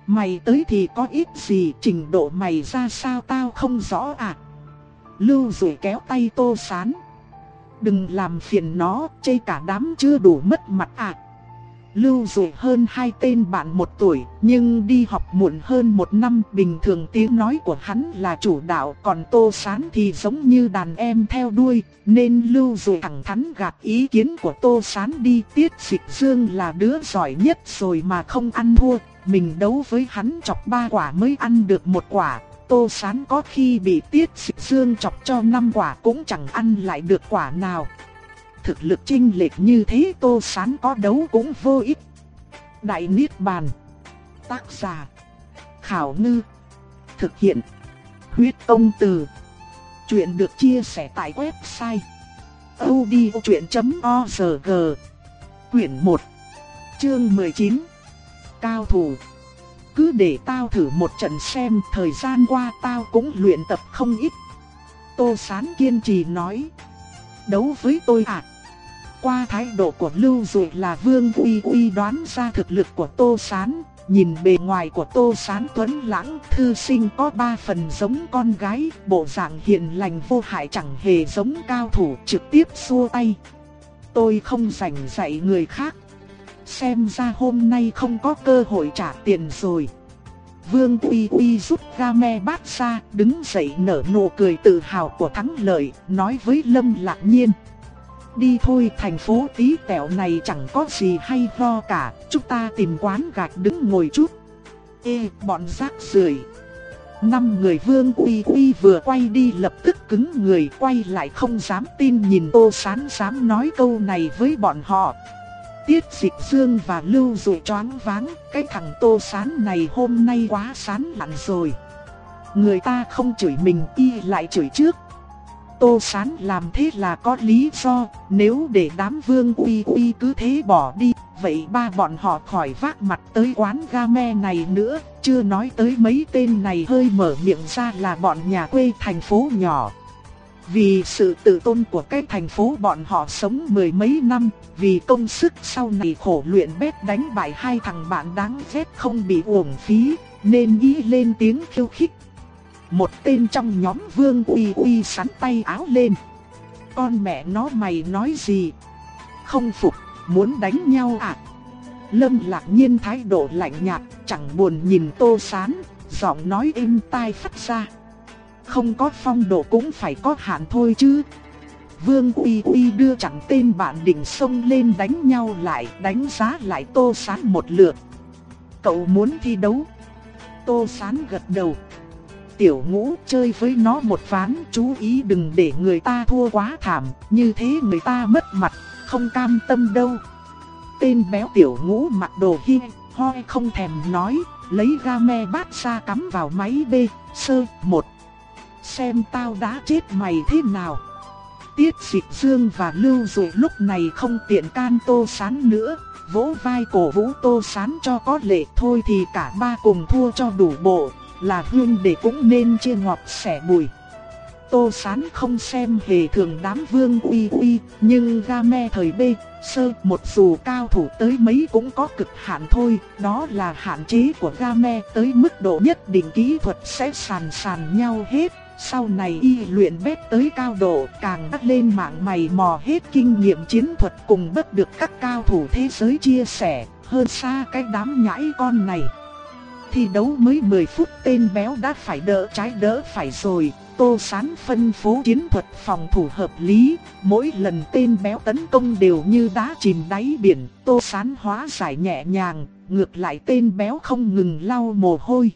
Mày tới thì có ít gì, trình độ mày ra sao tao không rõ à. Lưu Duệ kéo tay Tô Sán. Đừng làm phiền nó, chê cả đám chưa đủ mất mặt à. Lưu Duệ hơn hai tên bạn một tuổi, nhưng đi học muộn hơn một năm. Bình thường tiếng nói của hắn là chủ đạo, còn Tô Sán thì giống như đàn em theo đuôi. Nên Lưu Duệ thẳng thắn gạt ý kiến của Tô Sán đi. Tiết Dịch Dương là đứa giỏi nhất rồi mà không ăn thua. Mình đấu với hắn chọc ba quả mới ăn được một quả. Tô Sán có khi bị Tiết Dịch Dương chọc cho năm quả cũng chẳng ăn lại được quả nào. Thực lực chênh lệch như thế Tô Sán có đấu cũng vô ích. Đại Niết Bàn. Tác giả Khảo Ngư. Thực hiện Huyết Công Từ. Chuyện được chia sẻ tại website audiochuyện chấm org. Quyển một. Chương mười chín. Cao thủ. Cứ để tao thử một trận xem, thời gian qua tao cũng luyện tập không ít. Tô Sán kiên trì nói. Đấu với tôi à? Qua thái độ của Lưu Duệ là Vương Uy Uy đoán ra thực lực của Tô Sán. Nhìn bề ngoài của Tô Sán tuấn lãng, thư sinh có ba phần giống con gái, bộ dạng hiền lành vô hại chẳng hề giống cao thủ, trực tiếp xua tay. Tôi không rảnh dạy người khác. Xem ra hôm nay không có cơ hội trả tiền rồi. Vương Uy Uy rút game bát ra, đứng dậy nở nụ cười tự hào của thắng lợi, nói với Lâm Lạc Nhiên. Đi thôi, thành phố tí tẹo này chẳng có gì hay ho cả, chúng ta tìm quán gạch đứng ngồi chút. Ê, bọn rác rưởi. Năm người Vương Uy Uy vừa quay đi lập tức cứng người, quay lại không dám tin nhìn Tô Sán dám nói câu này với bọn họ. Tiết Dịch Dương và Lưu Duệ choáng váng, cái thằng Tô Sán này hôm nay quá sán lạn rồi. Người ta không chửi mình y lại chửi trước. Tô Sán làm thế là có lý do, nếu để đám Vương Uy Uy cứ thế bỏ đi, vậy ba bọn họ khỏi vác mặt tới quán game này nữa. Chưa nói tới mấy tên này hơi mở miệng ra là bọn nhà quê thành phố nhỏ. Vì sự tự tôn của cái thành phố bọn họ sống mười mấy năm, vì công sức sau này khổ luyện bét đánh bại hai thằng bạn đáng ghét không bị uổng phí, nên ý lên tiếng khiêu khích. Một tên trong nhóm Vương Uy Uy sắn tay áo lên. Con mẹ nó mày nói gì? Không phục, muốn đánh nhau à? Lâm Lạc Nhiên thái độ lạnh nhạt, chẳng buồn nhìn Tô Sán, giọng nói êm tai phát ra. Không có phong độ cũng phải có hạn thôi chứ. Vương Uy Uy đưa chẳng tên bạn định xông lên đánh nhau lại, đánh giá lại Tô Sán một lượt. Cậu muốn thi đấu? Tô Sán gật đầu. Tiểu Ngũ chơi với nó một ván, chú ý đừng để người ta thua quá thảm, như thế người ta mất mặt, không cam tâm đâu. Tên béo Tiểu Ngũ mặc đồ hi, hoi không thèm nói, lấy game bát ra cắm vào máy B, sơ, một. Xem tao đã chết mày thế nào. Tiết Dịch Dương và Lưu Duệ lúc này không tiện can Tô Sán nữa, vỗ vai cổ vũ Tô Sán cho có lệ. Thôi thì cả ba cùng thua cho đủ bộ, là huynh đệ cũng nên chia ngọt sẻ bùi. Tô Sán không xem hề thường đám Vương Uy Uy, nhưng game thời B, sơ, một dù cao thủ tới mấy cũng có cực hạn thôi. Đó là hạn chế của game, tới mức độ nhất định kỹ thuật sẽ sàn sàn nhau hết. Sau này y luyện bét tới cao độ, càng đắt lên mạng mày mò hết kinh nghiệm chiến thuật cùng bất được các cao thủ thế giới chia sẻ, hơn xa cái đám nhãi con này. Thi đấu mới mười phút tên béo đã phải đỡ trái đỡ phải rồi. Tô Sán phân phối chiến thuật phòng thủ hợp lý, mỗi lần tên béo tấn công đều như đá chìm đáy biển. Tô Sán hóa giải nhẹ nhàng, ngược lại tên béo không ngừng lau mồ hôi.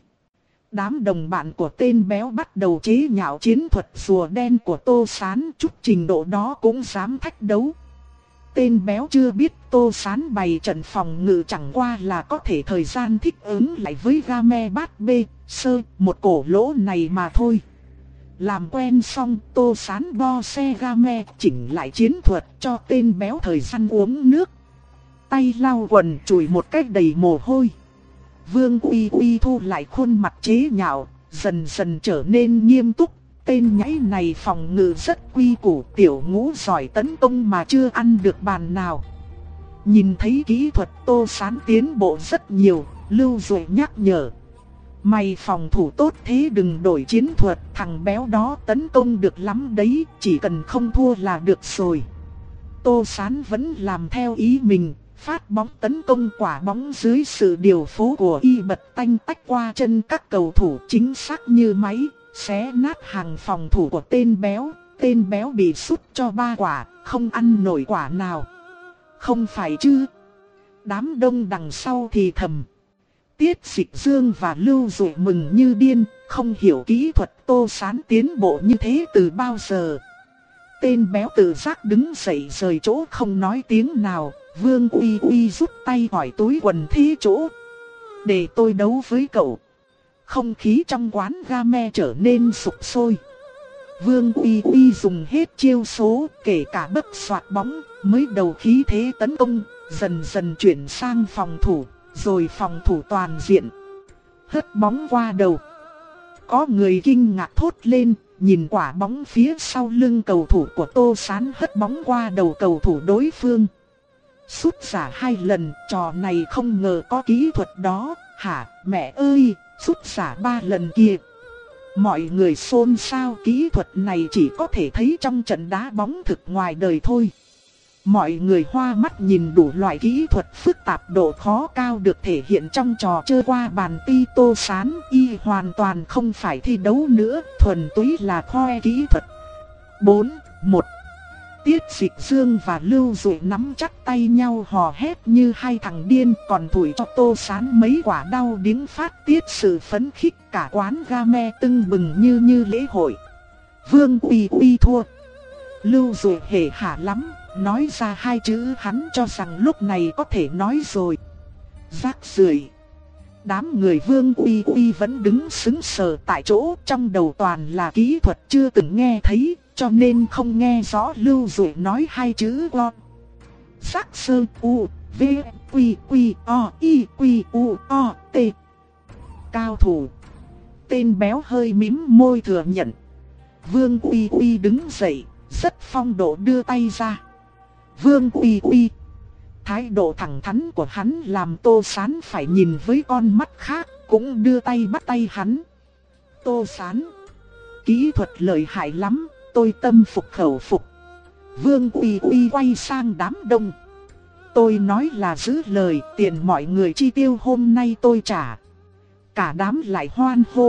Đám đồng bạn của tên béo bắt đầu chế nhạo chiến thuật rùa đen của Tô Sán, chút trình độ đó cũng dám thách đấu. Tên béo chưa biết Tô Sán bày trận phòng ngự chẳng qua là có thể thời gian thích ứng lại với game bát B, sơ, một cổ lỗ này mà thôi. Làm quen xong, Tô Sán bo xe game, chỉnh lại chiến thuật cho tên béo thời gian uống nước. Tay lau quần chùi một cách đầy mồ hôi. Vương Uy Uy thu lại khuôn mặt chế nhạo, dần dần trở nên nghiêm túc. Tên nhãi này phòng ngự rất quy củ, Tiểu Ngũ giỏi tấn công mà chưa ăn được bàn nào. Nhìn thấy kỹ thuật Tô Sán tiến bộ rất nhiều, Lưu Duệ nhắc nhở, Mày phòng thủ tốt thế đừng đổi chiến thuật, thằng béo đó tấn công được lắm đấy, chỉ cần không thua là được rồi. Tô Sán vẫn làm theo ý mình, phát bóng tấn công, quả bóng dưới sự điều phối của y bật tanh tách qua chân các cầu thủ chính xác như máy, xé nát hàng phòng thủ của tên béo. Tên béo bị sút cho ba quả, không ăn nổi quả nào. Không phải chứ? Đám đông đằng sau thì thầm. Tiết Dịch Dương và Lưu Dụ mừng như điên, không hiểu kỹ thuật Tô Sán tiến bộ như thế từ bao giờ. Tên béo tự giác đứng dậy rời chỗ không nói tiếng nào. Vương Uy Uy rút tay hỏi túi quần thế chỗ. Để tôi đấu với cậu. Không khí trong quán game trở nên sục sôi. Vương Uy Uy dùng hết chiêu số, kể cả bấc xoạc bóng, mới đầu khí thế tấn công, dần dần chuyển sang phòng thủ, rồi phòng thủ toàn diện. Hất bóng qua đầu. Có người kinh ngạc thốt lên, nhìn quả bóng phía sau lưng cầu thủ của Tô Sán hất bóng qua đầu cầu thủ đối phương. Sút giả hai lần, trò này không ngờ có kỹ thuật đó, hả mẹ ơi, sút giả ba lần kìa. Mọi người xôn xao, kỹ thuật này chỉ có thể thấy trong trận đá bóng thực ngoài đời thôi. Mọi người hoa mắt nhìn đủ loại kỹ thuật phức tạp độ khó cao được thể hiện trong trò chơi qua bàn ti Tô Sán. Y hoàn toàn không phải thi đấu nữa, thuần túy là khoe kỹ thuật. bốn một Tiết Dịch Dương và Lưu Dụ nắm chắc tay nhau hò hét như hai thằng điên, còn thổi cho Tô Sán mấy quả đau điếng phát tiết sự phấn khích, cả quán game tưng bừng như như lễ hội. Vương Uy Uy thua. Lưu Dụ hề hả lắm, nói ra hai chữ hắn cho rằng lúc này có thể nói rồi. Rác rưởi. Đám người Vương Uy Uy vẫn đứng sững sờ tại chỗ, trong đầu toàn là kỹ thuật chưa từng nghe thấy, cho nên không nghe rõ Lưu Dụ nói hai chữ con. Rác sơ u, v, quy quy o, y quy u o, t. Cao thủ. Tên béo hơi mím môi thừa nhận. Vương Uy Uy đứng dậy, rất phong độ đưa tay ra. Vương Uy Uy. Thái độ thẳng thắn của hắn làm Tô Sán phải nhìn với con mắt khác, cũng đưa tay bắt tay hắn. Tô Sán, kỹ thuật lợi hại lắm, tôi tâm phục khẩu phục. Vương Uy Uy quay sang đám đông. Tôi nói là giữ lời, tiền mọi người chi tiêu hôm nay tôi trả. Cả đám lại hoan hô.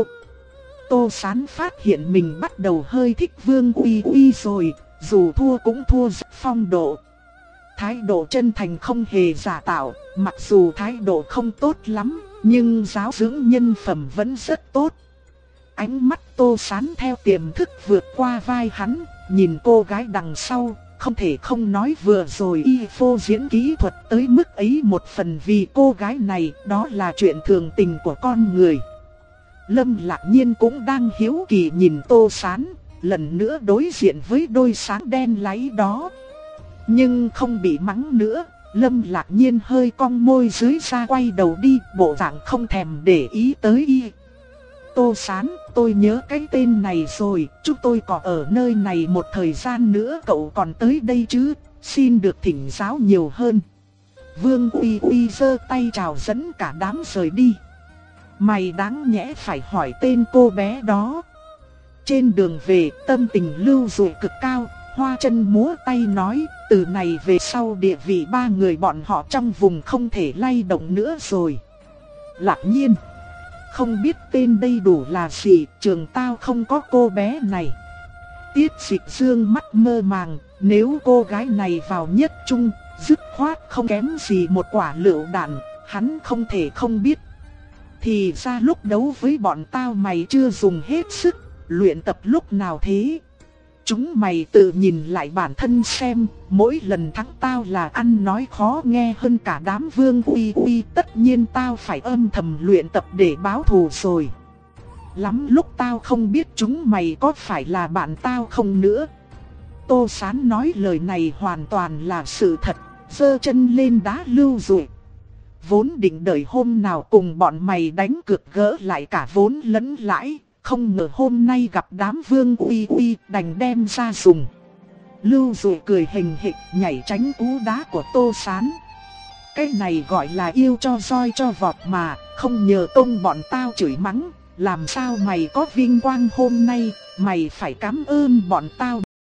Tô Sán phát hiện mình bắt đầu hơi thích Vương Uy Uy rồi, dù thua cũng thua rất phong độ. Thái độ chân thành không hề giả tạo, mặc dù thái độ không tốt lắm, nhưng giáo dưỡng nhân phẩm vẫn rất tốt. Ánh mắt Tô Sán theo tiềm thức vượt qua vai hắn, nhìn cô gái đằng sau, không thể không nói vừa rồi y phô diễn kỹ thuật tới mức ấy một phần vì cô gái này, đó là chuyện thường tình của con người. Lâm Lạc Nhiên cũng đang hiếu kỳ nhìn Tô Sán, lần nữa đối diện với đôi sáng đen láy đó. Nhưng không bị mắng nữa, Lâm Lạc Nhiên hơi cong môi dưới ra quay đầu đi, bộ dạng không thèm để ý tới y. Tô Sán, tôi nhớ cái tên này rồi, chúng tôi có ở nơi này một thời gian nữa cậu còn tới đây chứ, xin được thỉnh giáo nhiều hơn. Vương Uy Uy giơ tay chào dẫn cả đám rời đi. Mày đáng nhẽ phải hỏi tên cô bé đó. Trên đường về, tâm tình Lưu Dụ cực cao, hoa chân múa tay nói, từ này về sau địa vị ba người bọn họ trong vùng không thể lay động nữa rồi. Lạc Nhiên, không biết tên đầy đủ là gì, trường tao không có cô bé này. Tiết Dịch Dương mắt mơ màng, nếu cô gái này vào nhất trung, dứt khoát không kém gì một quả lựu đạn, hắn không thể không biết. Thì ra lúc đấu với bọn tao mày chưa dùng hết sức, luyện tập lúc nào thế? Chúng mày tự nhìn lại bản thân xem, mỗi lần thắng tao là ăn nói khó nghe hơn cả đám Vương Uy Uy, tất nhiên tao phải âm thầm luyện tập để báo thù rồi. Lắm lúc tao không biết chúng mày có phải là bạn tao không nữa. Tô Sán nói lời này hoàn toàn là sự thật, giơ chân lên đá Lưu Dụ. Vốn định đợi hôm nào cùng bọn mày đánh cược gỡ lại cả vốn lẫn lãi, không ngờ hôm nay gặp đám Vương Uy Uy đành đem ra dùng. Lưu Dụ cười hình hịch nhảy tránh cú đá của Tô Sán. Cái này gọi là yêu cho roi cho vọt mà, không nhờ công bọn tao chửi mắng, làm sao mày có vinh quang hôm nay, mày phải cảm ơn bọn tao.